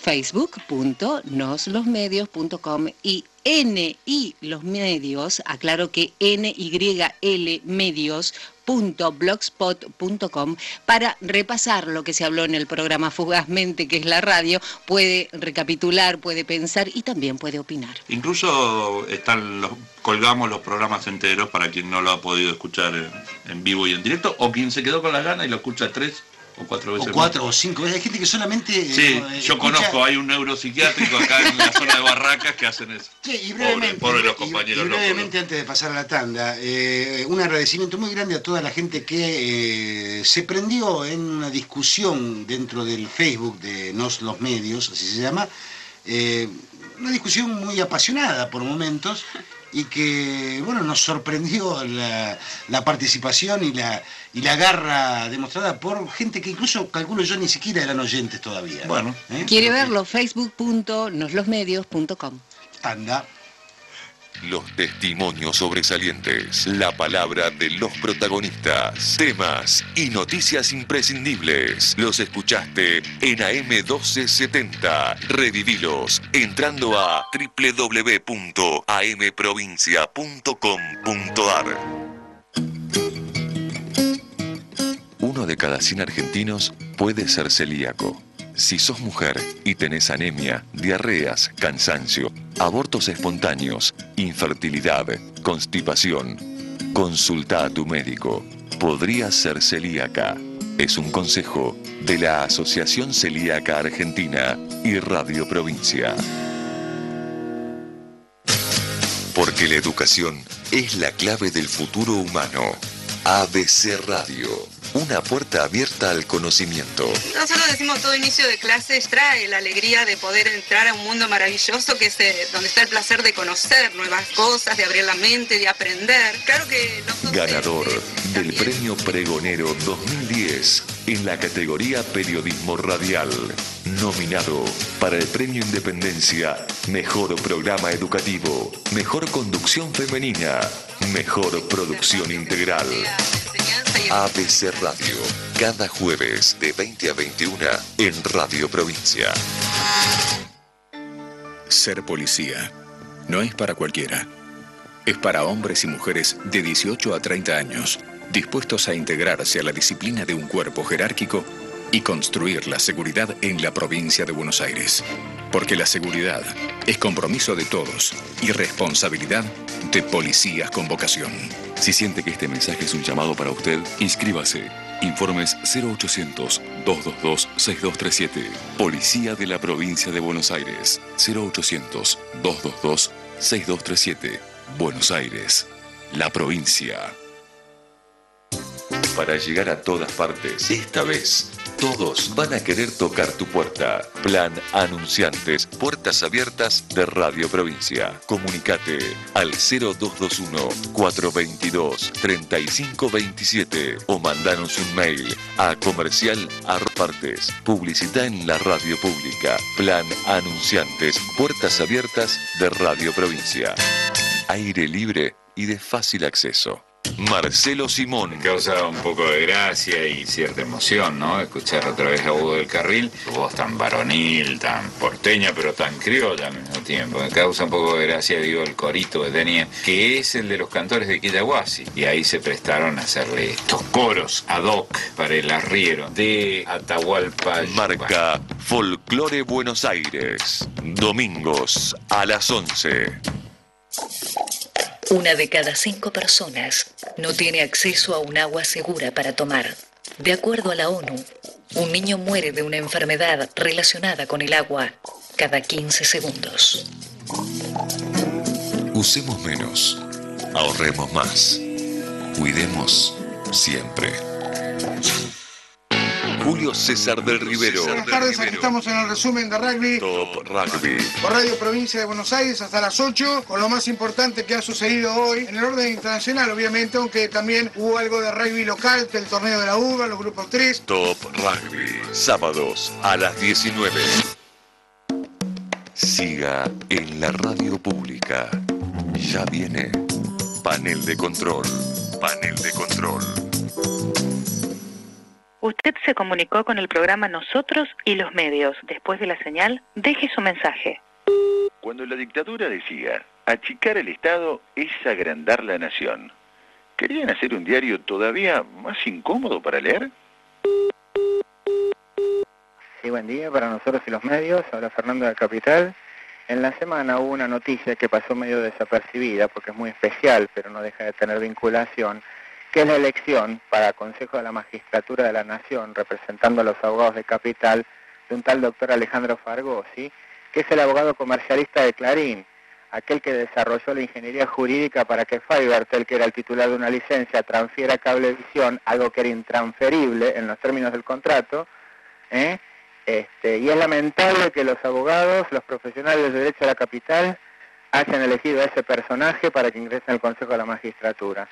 facebook.noslosmedios.com y NI Los Medios, aclaro que NYL Medios.blogspot.com, para repasar lo que se habló en el programa fugazmente, que es la radio. Puede recapitular, puede pensar y también puede opinar. Incluso colgamos los programas enteros para quien no lo ha podido escuchar en vivo y en directo, o quien se quedó con las ganas y lo escucha 3 o 4 veces. O 4 o 5 veces. Hay gente que solamente... Sí, yo conozco, hay un neuropsiquiátrico acá en la zona de Barracas que hacen eso. Sí, y brevemente, pobre los compañeros. Y brevemente, antes de pasar a la tanda, un agradecimiento muy grande a toda la gente que se prendió en una discusión dentro del Facebook de Nos Los Medios, así se llama, una discusión muy apasionada por momentos, y que, bueno, nos sorprendió la participación y la garra demostrada por gente que incluso, calculo yo, ni siquiera eran oyentes todavía. Bueno. ¿Quiere verlo? facebook.noslosmedios.com. Tanda. Los testimonios sobresalientes, la palabra de los protagonistas, temas y noticias imprescindibles. Los escuchaste en AM1270. Revivilos entrando a www.amprovincia.com.ar. 1 de cada 100 argentinos puede ser celíaco. Si sos mujer y tenés anemia, diarreas, cansancio, abortos espontáneos, infertilidad, constipación, consulta a tu médico. Podrías ser celíaca. Es un consejo de la Asociación Celíaca Argentina y Radio Provincia. Porque la educación es la clave del futuro humano. ABC Radio. Una puerta abierta al conocimiento. Nosotros decimos todo inicio de clases trae la alegría de poder entrar a un mundo maravilloso que es donde está el placer de conocer nuevas cosas, de abrir la mente, de aprender. Claro que nosotros... Ganador del Premio Pregonero 2010 en la categoría Periodismo Radial. Nominado para el Premio Independencia, Mejor Programa Educativo, Mejor Conducción Femenina, Mejor Producción Integral. Fuerza y ABC Radio, cada jueves de 20 a 21 en Radio Provincia. Ser policía no es para cualquiera. Es para hombres y mujeres de 18 a 30 años, dispuestos a integrarse a la disciplina de un cuerpo jerárquico y construir la seguridad en la provincia de Buenos Aires. Porque la seguridad es compromiso de todos y responsabilidad de policías con vocación. Si siente que este mensaje es un llamado para usted, inscríbase. Informes 0800-222-6237. Policía de la Provincia de Buenos Aires. 0800-222-6237. Buenos Aires. La provincia. Para llegar a todas partes, esta vez, todos van a querer tocar tu puerta. Plan Anunciantes, puertas abiertas de Radio Provincia. Comunicate al 0221-422-3527 o mandanos un mail a comercial@partes. Publicita en la radio pública. Plan Anunciantes, puertas abiertas de Radio Provincia. Aire libre y de fácil acceso. Marcelo Simón. Me causa un poco de gracia y cierta emoción, ¿no? Escuchar otra vez a Hugo del Carril, su voz tan varonil, tan porteña, pero tan criolla al mismo tiempo. Me causa un poco de gracia, digo, el corito que tenía, que es el de los cantores de Quillahuasi. Y ahí se prestaron a hacerle estos coros ad hoc para el arriero de Atahualpa. Marca Folclore Buenos Aires. Domingos a las 11. 1 de cada 5 personas no tiene acceso a un agua segura para tomar. De acuerdo a la ONU, un niño muere de una enfermedad relacionada con el agua cada 15 segundos. Usemos menos, ahorremos más, cuidemos siempre. Julio César del Rivero. Buenas tardes, aquí estamos en el resumen de rugby. Top Rugby. Por Radio Provincia de Buenos Aires hasta las 8, con lo más importante que ha sucedido hoy, en el orden internacional, obviamente, aunque también hubo algo de rugby local, del torneo de la UBA, los grupos 3. Top Rugby, sábados a las 19. Siga en la radio pública. Ya viene Panel de Control. Panel de Control. Usted se comunicó con el programa Nosotros y los Medios. Después de la señal, deje su mensaje. Cuando la dictadura decía, achicar el Estado es agrandar la nación, ¿querían hacer un diario todavía más incómodo para leer? Sí, buen día para Nosotros y los Medios. Habla Fernando de la Capital. En la semana hubo una noticia que pasó medio desapercibida porque es muy especial, pero no deja de tener vinculación, que es la elección para Consejo de la Magistratura de la Nación, representando a los abogados de Capital, de un tal doctor Alejandro Fargosi, que es el abogado comercialista de Clarín, aquel que desarrolló la ingeniería jurídica para que Fivertel, que era el titular de una licencia, transfiera Cablevisión, algo que era intransferible en los términos del contrato, y es lamentable que los abogados, los profesionales de derecho de la Capital, hayan elegido a ese personaje para que ingrese en el Consejo de la Magistratura.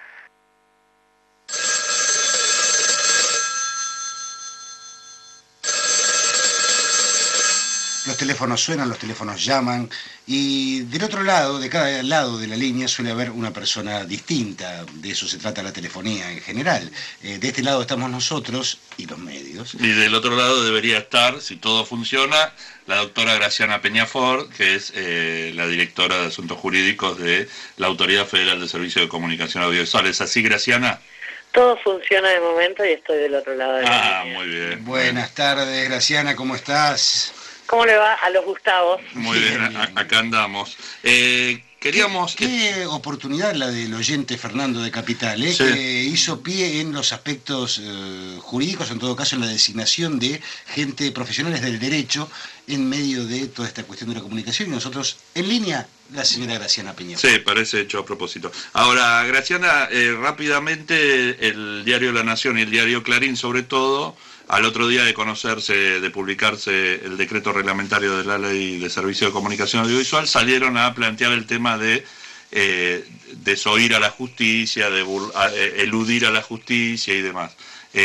Los teléfonos suenan, los teléfonos llaman y del otro lado, de cada lado de la línea suele haber una persona distinta. De eso se trata la telefonía en general. De este lado estamos nosotros y los medios. Y del otro lado debería estar, si todo funciona, la doctora Graciana Peñafort, que es la directora de Asuntos Jurídicos de la Autoridad Federal de Servicios de Comunicación Audiovisual. ¿Es así, Graciana? Todo funciona de momento y estoy del otro lado de la línea. Muy bien. Buenas tardes, Graciana, ¿cómo estás? ¿Cómo le va a los Gustavos? Muy bien, acá andamos. Queríamos... Qué oportunidad la del oyente Fernando de Capital, Sí. que hizo pie en los aspectos jurídicos, en todo caso en la designación de gente profesionales del derecho en medio de toda esta cuestión de la comunicación. Y nosotros, en línea, la señora Graciana Peña. Sí, parece hecho a propósito. Ahora, Graciana, rápidamente, el diario La Nación y el diario Clarín, sobre todo, al otro día de conocerse, de publicarse el decreto reglamentario de la Ley de Servicio de Comunicación Audiovisual, salieron a plantear el tema de desoír a la justicia, de eludir a la justicia y demás.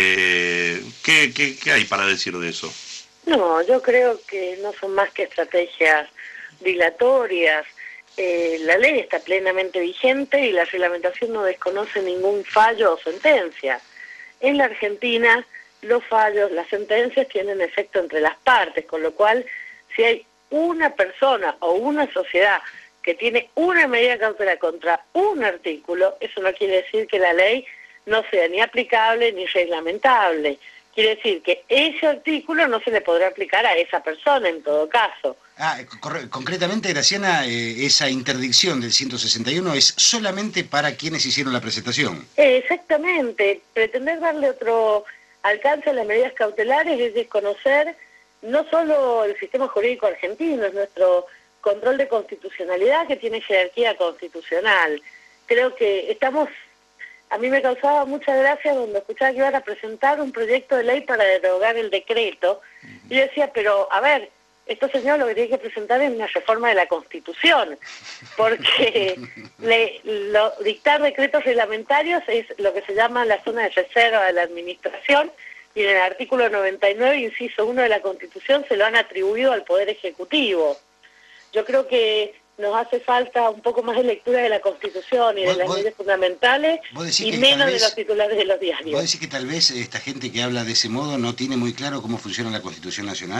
¿Qué hay para decir de eso? No, yo creo que no son más que estrategias dilatorias. La ley está plenamente vigente y la reglamentación no desconoce ningún fallo o sentencia. en la Argentina los fallos, las sentencias tienen efecto entre las partes, con lo cual si hay una persona o una sociedad que tiene una medida cautelar contra un artículo, eso no quiere decir que la ley no sea ni aplicable ni reglamentable. Quiere decir que ese artículo no se le podrá aplicar a esa persona en todo caso. Concretamente, Graciana, esa interdicción del 161 es solamente para quienes hicieron la presentación. Exactamente. Pretender darle otro alcance a las medidas cautelares es desconocer no solo el sistema jurídico argentino, es nuestro control de constitucionalidad que tiene jerarquía constitucional. Creo que a mí me causaba mucha gracia cuando escuchaba que iban a presentar un proyecto de ley para derogar el decreto, y yo decía, pero a ver, estos señores lo que tienen que presentar es una reforma de la Constitución, porque dictar decretos reglamentarios es lo que se llama la zona de reserva de la administración, y en el artículo 99, inciso 1 de la Constitución, se lo han atribuido al Poder Ejecutivo. Yo creo que nos hace falta un poco más de lectura de la Constitución y de las leyes fundamentales, y menos de los titulares de los diarios. ¿Vos decís que tal vez esta gente que habla de ese modo no tiene muy claro cómo funciona la Constitución Nacional?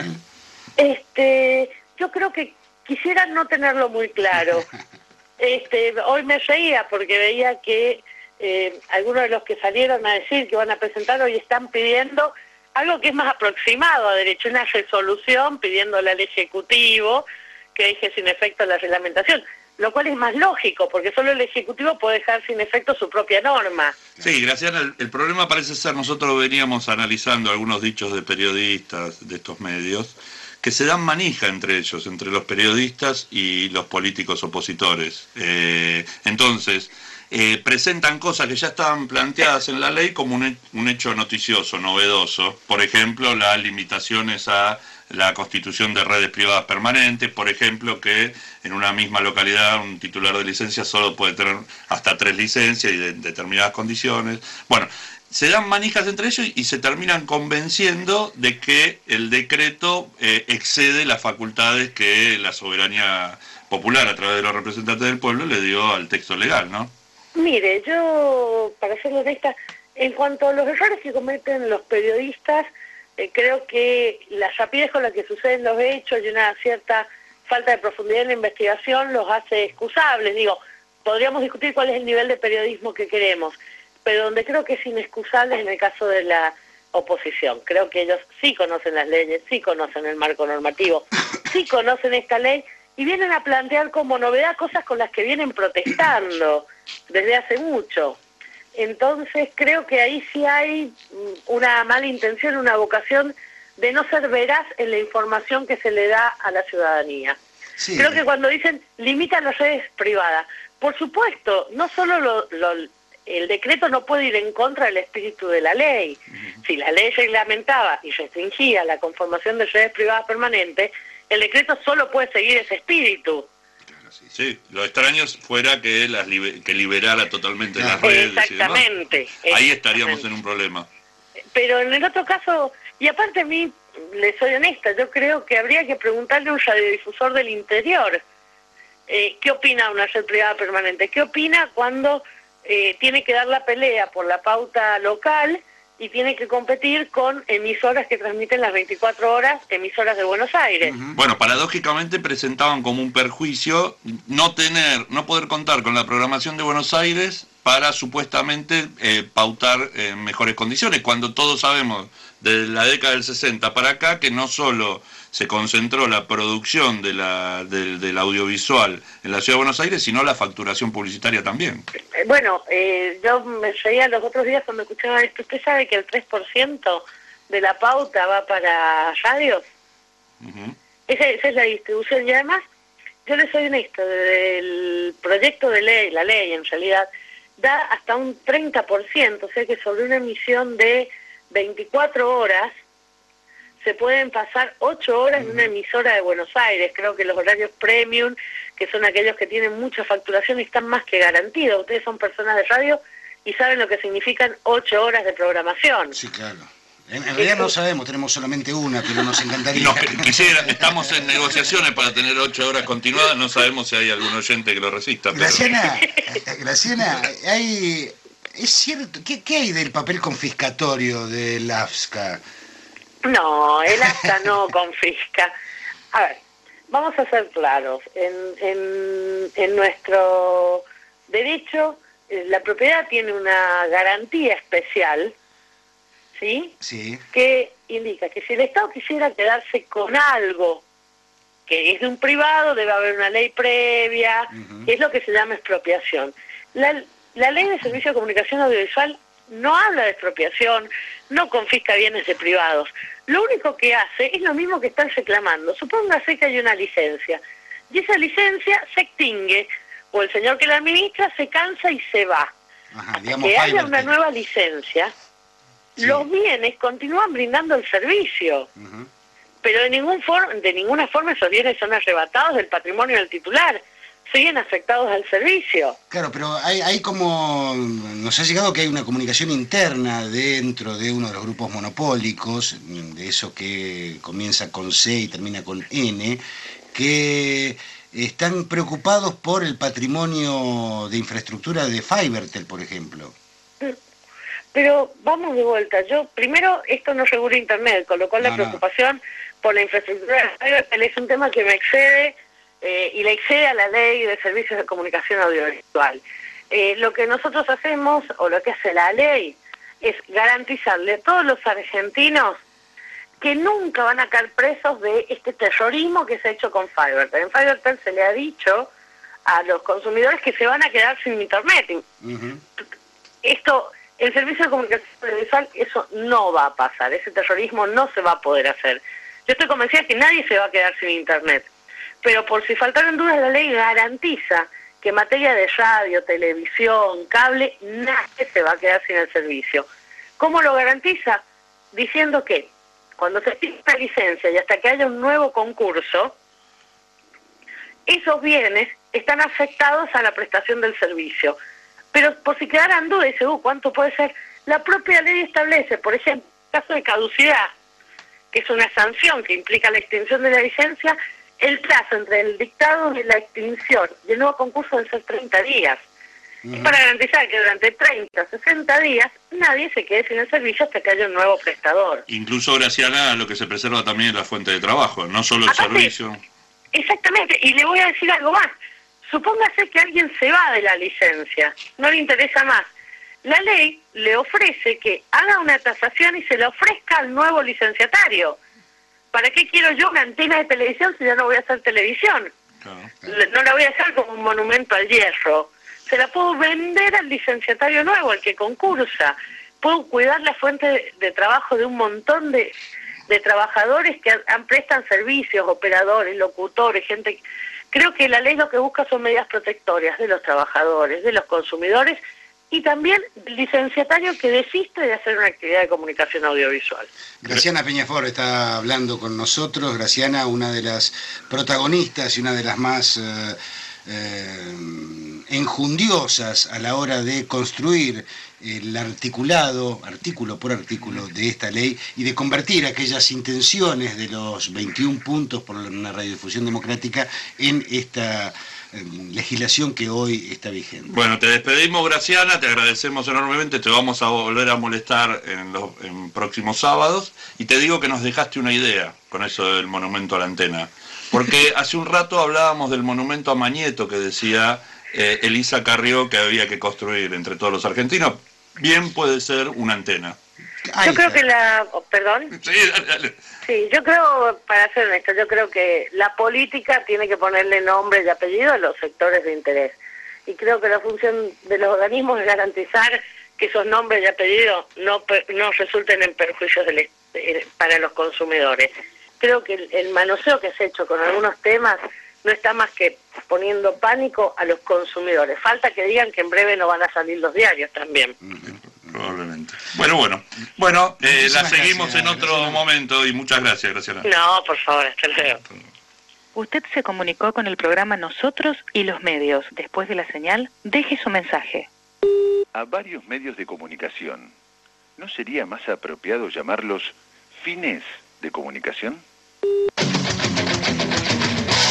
Yo creo que quisiera no tenerlo muy claro. Hoy me reía porque veía que algunos de los que salieron a decir que van a presentar hoy están pidiendo algo que es más aproximado a derecho, una resolución pidiéndole al Ejecutivo que deje sin efecto la reglamentación, lo cual es más lógico, porque solo el Ejecutivo puede dejar sin efecto su propia norma. Sí, Graciana, el problema parece ser, nosotros veníamos analizando algunos dichos de periodistas de estos medios, que se dan manija entre ellos, entre los periodistas y los políticos opositores. Entonces, presentan cosas que ya estaban planteadas en la ley como un hecho noticioso, novedoso. Por ejemplo, las limitaciones a la constitución de redes privadas permanentes, por ejemplo, que en una misma localidad un titular de licencia solo puede tener hasta 3 licencias y de determinadas condiciones. Bueno, se dan manijas entre ellos y se terminan convenciendo de que el decreto excede las facultades que la soberanía popular a través de los representantes del pueblo le dio al texto legal, ¿no? Mire, yo, para ser honesta, en cuanto a los errores que cometen los periodistas, creo que la rapidez con la que suceden los hechos y una cierta falta de profundidad en la investigación los hace excusables. Digo, podríamos discutir cuál es el nivel de periodismo que queremos, pero donde creo que es inexcusable es en el caso de la oposición. Creo que ellos sí conocen las leyes, sí conocen el marco normativo, sí conocen esta ley y vienen a plantear como novedad cosas con las que vienen protestando desde hace mucho. Entonces creo que ahí sí hay una mala intención, una vocación de no ser veraz en la información que se le da a la ciudadanía. Sí. Creo que cuando dicen limitan las redes privadas, por supuesto, no solo el decreto no puede ir en contra del espíritu de la ley. Si la ley reglamentaba y restringía la conformación de redes privadas permanentes, el decreto solo puede seguir ese espíritu. Sí, lo extraño fuera que liberara totalmente las redes. Exactamente. Ahí estaríamos en un problema. Pero en el otro caso, y aparte a mí, le soy honesta, yo creo que habría que preguntarle a un radiodifusor del interior qué opina una red privada permanente, qué opina cuando tiene que dar la pelea por la pauta local y tiene que competir con emisoras que transmiten las 24 horas, emisoras de Buenos Aires. Bueno, paradójicamente presentaban como un perjuicio no poder contar con la programación de Buenos Aires para supuestamente pautar en mejores condiciones, cuando todos sabemos de la década del 60 para acá que no solo se concentró la producción del audiovisual en la Ciudad de Buenos Aires, sino la facturación publicitaria también. Bueno, yo me reía los otros días cuando escuchaba esto. ¿Usted sabe que el 3% de la pauta va para radios? Esa es la distribución. Y además, yo le soy honesta, del proyecto de ley, la ley en realidad, da hasta un 30%, o sea que sobre una emisión de 24 horas, se pueden pasar 8 horas en una emisora de Buenos Aires. Creo que los horarios premium, que son aquellos que tienen mucha facturación, están más que garantidos. Ustedes son personas de radio y saben lo que significan 8 horas de programación. Sí, claro. En realidad no sabemos, tenemos solamente una, pero nos encantaría. Estamos en negociaciones para tener 8 horas continuadas, no sabemos si hay algún oyente que lo resista. Graciana, hay ¿Es cierto? ¿Qué hay del papel confiscatorio del AFSCA? No, el AFSCA no confisca. A ver, vamos a ser claros. En nuestro derecho, la propiedad tiene una garantía especial, ¿sí? Sí. Que indica que si el Estado quisiera quedarse con algo que es de un privado, debe haber una ley previa, que es lo que se llama expropiación. La ley de servicio de comunicación audiovisual no habla de expropiación, no confisca bienes de privados. Lo único que hace es lo mismo que están reclamando. Supóngase que hay una licencia, y esa licencia se extingue, o el señor que la administra se cansa y se va. Ajá, que haya una nueva licencia, los bienes continúan brindando el servicio. Pero de ninguna forma esos bienes son arrebatados del patrimonio del titular, siguen afectados al servicio. Claro, pero hay como, nos ha llegado que hay una comunicación interna dentro de uno de los grupos monopólicos, de eso que comienza con C y termina con N, que están preocupados por el patrimonio de infraestructura de Fibertel, por ejemplo. Pero vamos de vuelta. Primero, esto no regula Internet, con lo cual la preocupación por la infraestructura de Fibertel es un tema que me excede y le excede a la ley de servicios de comunicación audiovisual. Lo que nosotros hacemos, o lo que hace la ley, es garantizarle a todos los argentinos que nunca van a caer presos de este terrorismo que se ha hecho con Fibertel. En Fibertel se le ha dicho a los consumidores que se van a quedar sin Internet. Esto, el servicio de comunicación audiovisual, eso no va a pasar, ese terrorismo no se va a poder hacer. Yo estoy convencida que nadie se va a quedar sin Internet, pero por si faltaran dudas, la ley garantiza que en materia de radio, televisión, cable, nadie se va a quedar sin el servicio. ¿Cómo lo garantiza? Diciendo que cuando se extinga la licencia y hasta que haya un nuevo concurso, esos bienes están afectados a la prestación del servicio. Pero por si quedaran dudas, dice, ¿cuánto puede ser? La propia ley establece, por ejemplo, en caso de caducidad, que es una sanción que implica la extinción de la licencia, el plazo entre el dictado de la extinción y el nuevo concurso debe ser 30 días. Es para garantizar que durante 30, 60 días nadie se quede sin el servicio hasta que haya un nuevo prestador. Incluso, Graciana, lo que se preserva también es la fuente de trabajo, no solo el servicio. Exactamente, y le voy a decir algo más. Supóngase que alguien se va de la licencia, no le interesa más. La ley le ofrece que haga una tasación y se la ofrezca al nuevo licenciatario. ¿Para qué quiero yo una antena de televisión si ya no voy a hacer televisión? No la voy a hacer como un monumento al hierro. Se la puedo vender al licenciatario nuevo, al que concursa. Puedo cuidar la fuente de trabajo de un montón de trabajadores que prestan servicios, operadores, locutores, gente. Creo que la ley lo que busca son medidas protectorias de los trabajadores, de los consumidores y también del licenciatario que desiste de hacer una actividad de comunicación audiovisual. Graciana Peñafort está hablando con nosotros. Graciana, una de las protagonistas y una de las más enjundiosas a la hora de construir el artículo por artículo de esta ley y de convertir aquellas intenciones de los 21 puntos por una radiodifusión democrática en esta legislación que hoy está vigente. Bueno, te despedimos, Graciana, te agradecemos enormemente, te vamos a volver a molestar en próximos sábados y te digo que nos dejaste una idea con eso del monumento a la antena, porque hace un rato hablábamos del monumento a Mañeto que decía Elisa Carrió que había que construir entre todos los argentinos. Bien puede ser una antena. Yo creo que ¿Perdón? Sí, dale. Sí, yo creo, para ser honesto, yo creo que la política tiene que ponerle nombre y apellido a los sectores de interés. Y creo que la función de los organismos es garantizar que esos nombres y apellidos no resulten en perjuicios para los consumidores. Creo que el manoseo que se ha hecho con algunos temas no está más que poniendo pánico a los consumidores. Falta que digan que en breve no van a salir los diarios también. Probablemente. Bueno, la seguimos en otro momento y muchas gracias, Graciana. No, por favor, hasta luego. Usted se comunicó con el programa Nosotros y los Medios. Después de la señal, deje su mensaje. A varios medios de comunicación, ¿no sería más apropiado llamarlos fines de comunicación?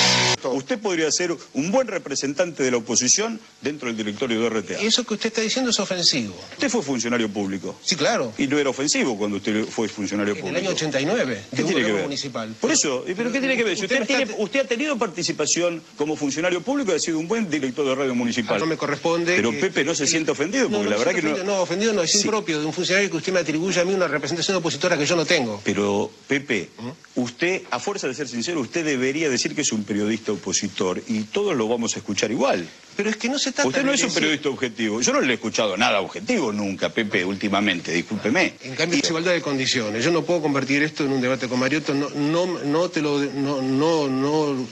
usted podría ser un buen representante de la oposición dentro del directorio de RTA. Y eso que usted está diciendo es ofensivo. Usted fue funcionario público. Sí, claro. Y no era ofensivo cuando usted fue funcionario público. En el año 89, ¿Qué tiene que ver? Municipal. Por eso, ¿pero qué tiene que ver? Si usted ha tenido participación como funcionario público y ha sido un buen director de radio municipal. No me corresponde. Pero Pepe no se siente ofendido, porque la verdad que no... No, ofendido no, es impropio de un funcionario que usted me atribuye a mí una representación opositora que yo no tengo. Pero, Pepe, usted, a fuerza de ser sincero, usted debería decir que es un periodista opositor y todos lo vamos a escuchar igual. Pero es que no se trata Usted no es un periodista objetivo. Yo no le he escuchado nada objetivo nunca, Pepe, últimamente, discúlpeme. En cambio, es igualdad de condiciones. Yo no puedo convertir esto en un debate con Mariotto, no te lo... no.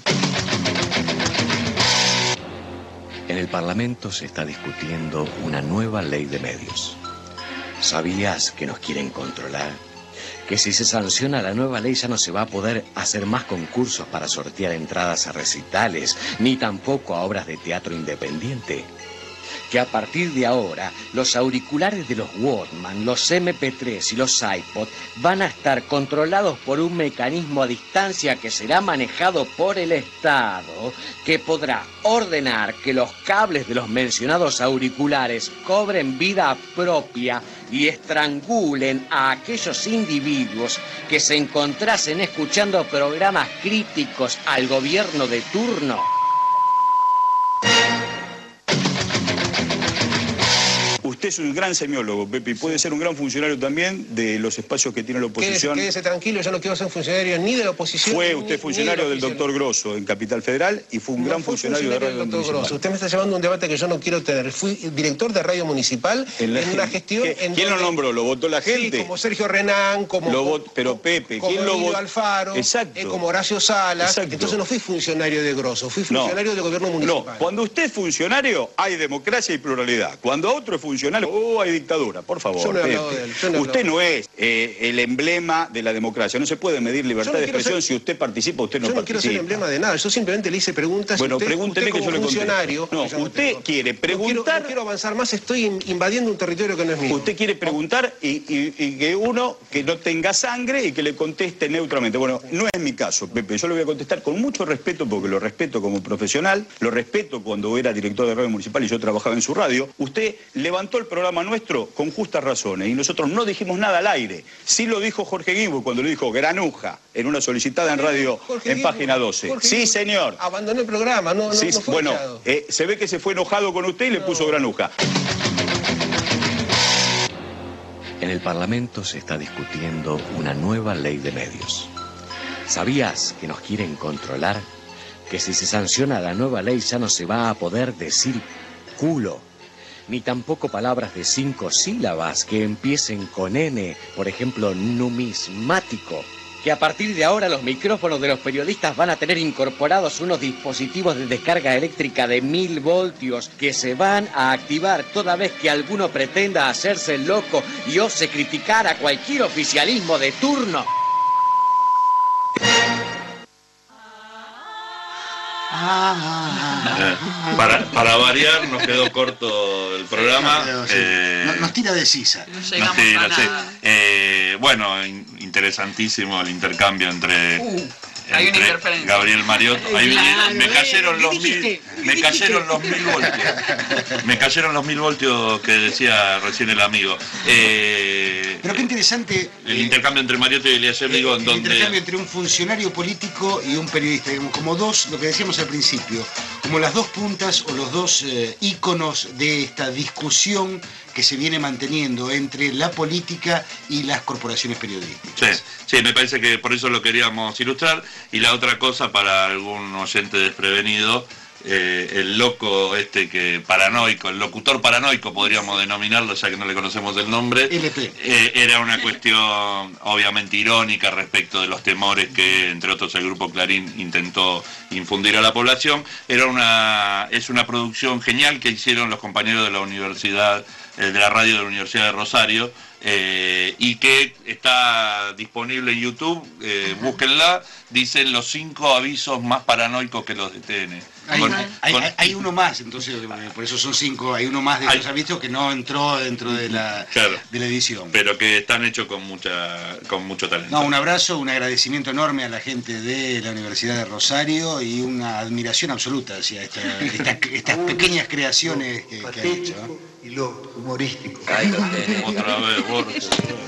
En el Parlamento se está discutiendo una nueva ley de medios. ¿Sabías que nos quieren controlar? Que si se sanciona la nueva ley ya no se va a poder hacer más concursos para sortear entradas a recitales, ni tampoco a obras de teatro independiente. Que a partir de ahora, los auriculares de los Walkman, los MP3 y los iPod van a estar controlados por un mecanismo a distancia que será manejado por el Estado, que podrá ordenar que los cables de los mencionados auriculares cobren vida propia y estrangulen a aquellos individuos que se encontrasen escuchando programas críticos al gobierno de turno. Usted es un gran semiólogo, Pepe, y puede ser un gran funcionario también de los espacios que tiene la oposición. Quédese tranquilo, yo no quiero ser funcionario ni de la oposición. Fue usted funcionario del doctor Grosso en Capital Federal y fue un gran funcionario de Radio Municipal. Grosso. Usted me está llevando a un debate que yo no quiero tener. Fui director de Radio Municipal en una gestión... ¿Quién lo nombró? ¿Lo votó la gente? Sí, como Sergio Renán, Pero Pepe, ¿quién lo votó? Alfaro, como Horacio Salas. Exacto. Entonces no fui funcionario de Grosso, fui funcionario de gobierno municipal. No, cuando usted es funcionario hay democracia y pluralidad. Cuando otro es funcionario, hay dictadura, por favor. Yo no he hablado de él. Usted no es el emblema de la democracia. No se puede medir libertad de expresión si usted participa o usted no participa. Yo no quiero ser emblema de nada. Yo simplemente le hice preguntas. Bueno, pregúntele que yo le contesto. No, usted quiere preguntar... No quiero avanzar más, estoy invadiendo un territorio que no es mío. Usted quiere preguntar y que uno que no tenga sangre y que le conteste neutramente. Bueno, no es mi caso, Pepe. Yo le voy a contestar con mucho respeto porque lo respeto como profesional, lo respeto cuando era director de Radio Municipal y yo trabajaba en su radio. Usted levantó el programa nuestro con justas razones y nosotros no dijimos nada al aire. Sí lo dijo Jorge Guimbo cuando le dijo granuja en una solicitada en radio en página 12. Sí, señor. Abandonó el programa, no fue bueno, se ve que se fue enojado con usted y le puso granuja. En el Parlamento se está discutiendo una nueva ley de medios. ¿Sabías que nos quieren controlar? Que si se sanciona la nueva ley ya no se va a poder decir culo, ni tampoco palabras de 5 sílabas que empiecen con N, por ejemplo, numismático. Que a partir de ahora los micrófonos de los periodistas van a tener incorporados unos dispositivos de descarga eléctrica de 1000 voltios que se van a activar toda vez que alguno pretenda hacerse el loco y ose criticar a cualquier oficialismo de turno. Para variar, nos quedó corto el programa. Nos tira de sisa. Bueno, interesantísimo el intercambio entre Hay una interferencia. Gabriel Mariotto. Me cayeron los 1000 voltios. Me cayeron los 1000 voltios que decía recién el amigo. Pero qué interesante. El intercambio entre Mariotto y Eliezer Ligón. El intercambio entre un funcionario político y un periodista. Digamos, como dos, lo que decíamos al principio, como las dos puntas o los dos íconos de esta discusión que se viene manteniendo entre la política y las corporaciones periodísticas. Sí, me parece que por eso lo queríamos ilustrar. Y la otra cosa, para algún oyente desprevenido, el loco paranoico, el locutor paranoico podríamos denominarlo, ya que no le conocemos el nombre, era una cuestión obviamente irónica respecto de los temores que, entre otros, el Grupo Clarín intentó infundir a la población. Es una producción genial que hicieron los compañeros de la universidad, de la radio de la Universidad de Rosario, y que está disponible en YouTube, búsquenla. Dicen los 5 avisos más paranoicos que los de TN. Hay uno más, entonces, por eso son 5, hay uno más de esos avisos que no entró dentro de la edición. Pero que están hechos con mucho talento. No, un abrazo, un agradecimiento enorme a la gente de la Universidad de Rosario y una admiración absoluta hacia estas pequeñas creaciones que ha hecho. Y lo humorístico. Otra vez, Borges.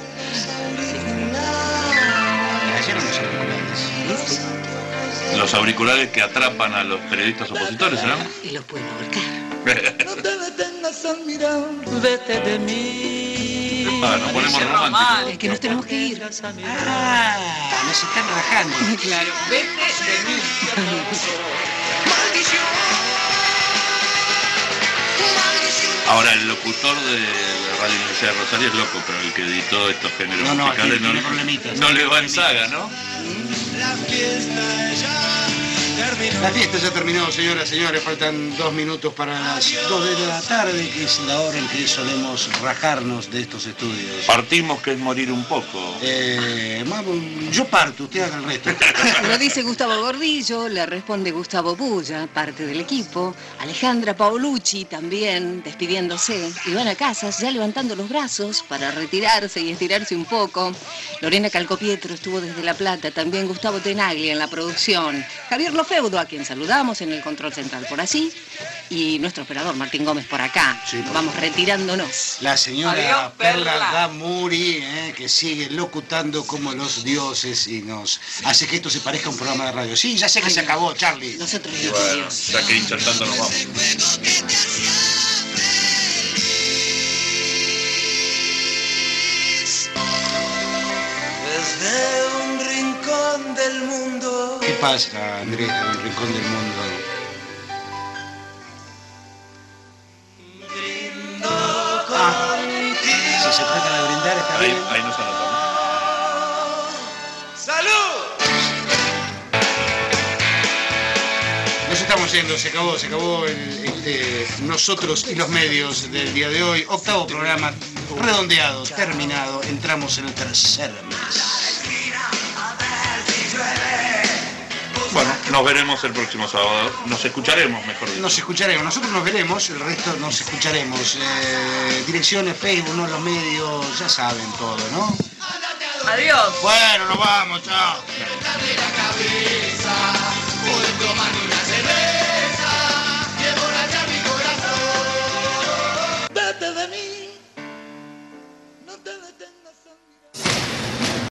Cayeron los auriculares. Los auriculares que atrapan a los periodistas opositores, ¿no? Y los pueden ahorcar. No te detengas a mirar, vete de mí. Nos ponemos románticos. Es que nos tenemos que ir. Nos están rajando. Claro, vete de mí. Ahora, el locutor de la Radio Universidad de Rosario es loco, pero el que editó estos géneros musicales no le va en saga, ¿no? La fiesta ya terminó, señoras y señores. Faltan 2 minutos para las 2 de la tarde, que es la hora en que solemos rajarnos de estos estudios. Partimos, que es morir un poco. Yo parto, usted haga el resto. Lo dice Gustavo Gordillo, le responde Gustavo Bulla, parte del equipo. Alejandra Paolucci también despidiéndose. Ivana Casas ya levantando los brazos para retirarse y estirarse un poco. Lorena Calcopietro estuvo desde La Plata. También Gustavo Tenaglia en la producción. Javier Lofeudo, a quien saludamos en el control central por allí. Y nuestro operador Martín Gómez por acá. Sí, vamos retirándonos. La señora Perla Gamuri, que sigue locutando como los dioses y nos hace que esto se parezca a un programa de radio. Sí, ya sé que se acabó, Charlie. Nosotros bueno, ya que hinchan tanto nos vamos. Desde un rincón del mundo. ¿Qué pasa, Andrés, en un rincón del mundo? Si se trata de brindar, está bien. Ahí nos anotamos. ¡Salud! Nos estamos yendo, se acabó Nosotros y los medios del día de hoy. 8º programa redondeado, terminado. Entramos en el tercer mes. Bueno, nos veremos el próximo sábado. Nos escucharemos, mejor dicho. Nos escucharemos, nosotros nos veremos, el resto nos escucharemos. Direcciones, Facebook, no los medios, ya saben todo, ¿no? Adiós. Bueno, nos vamos, chao.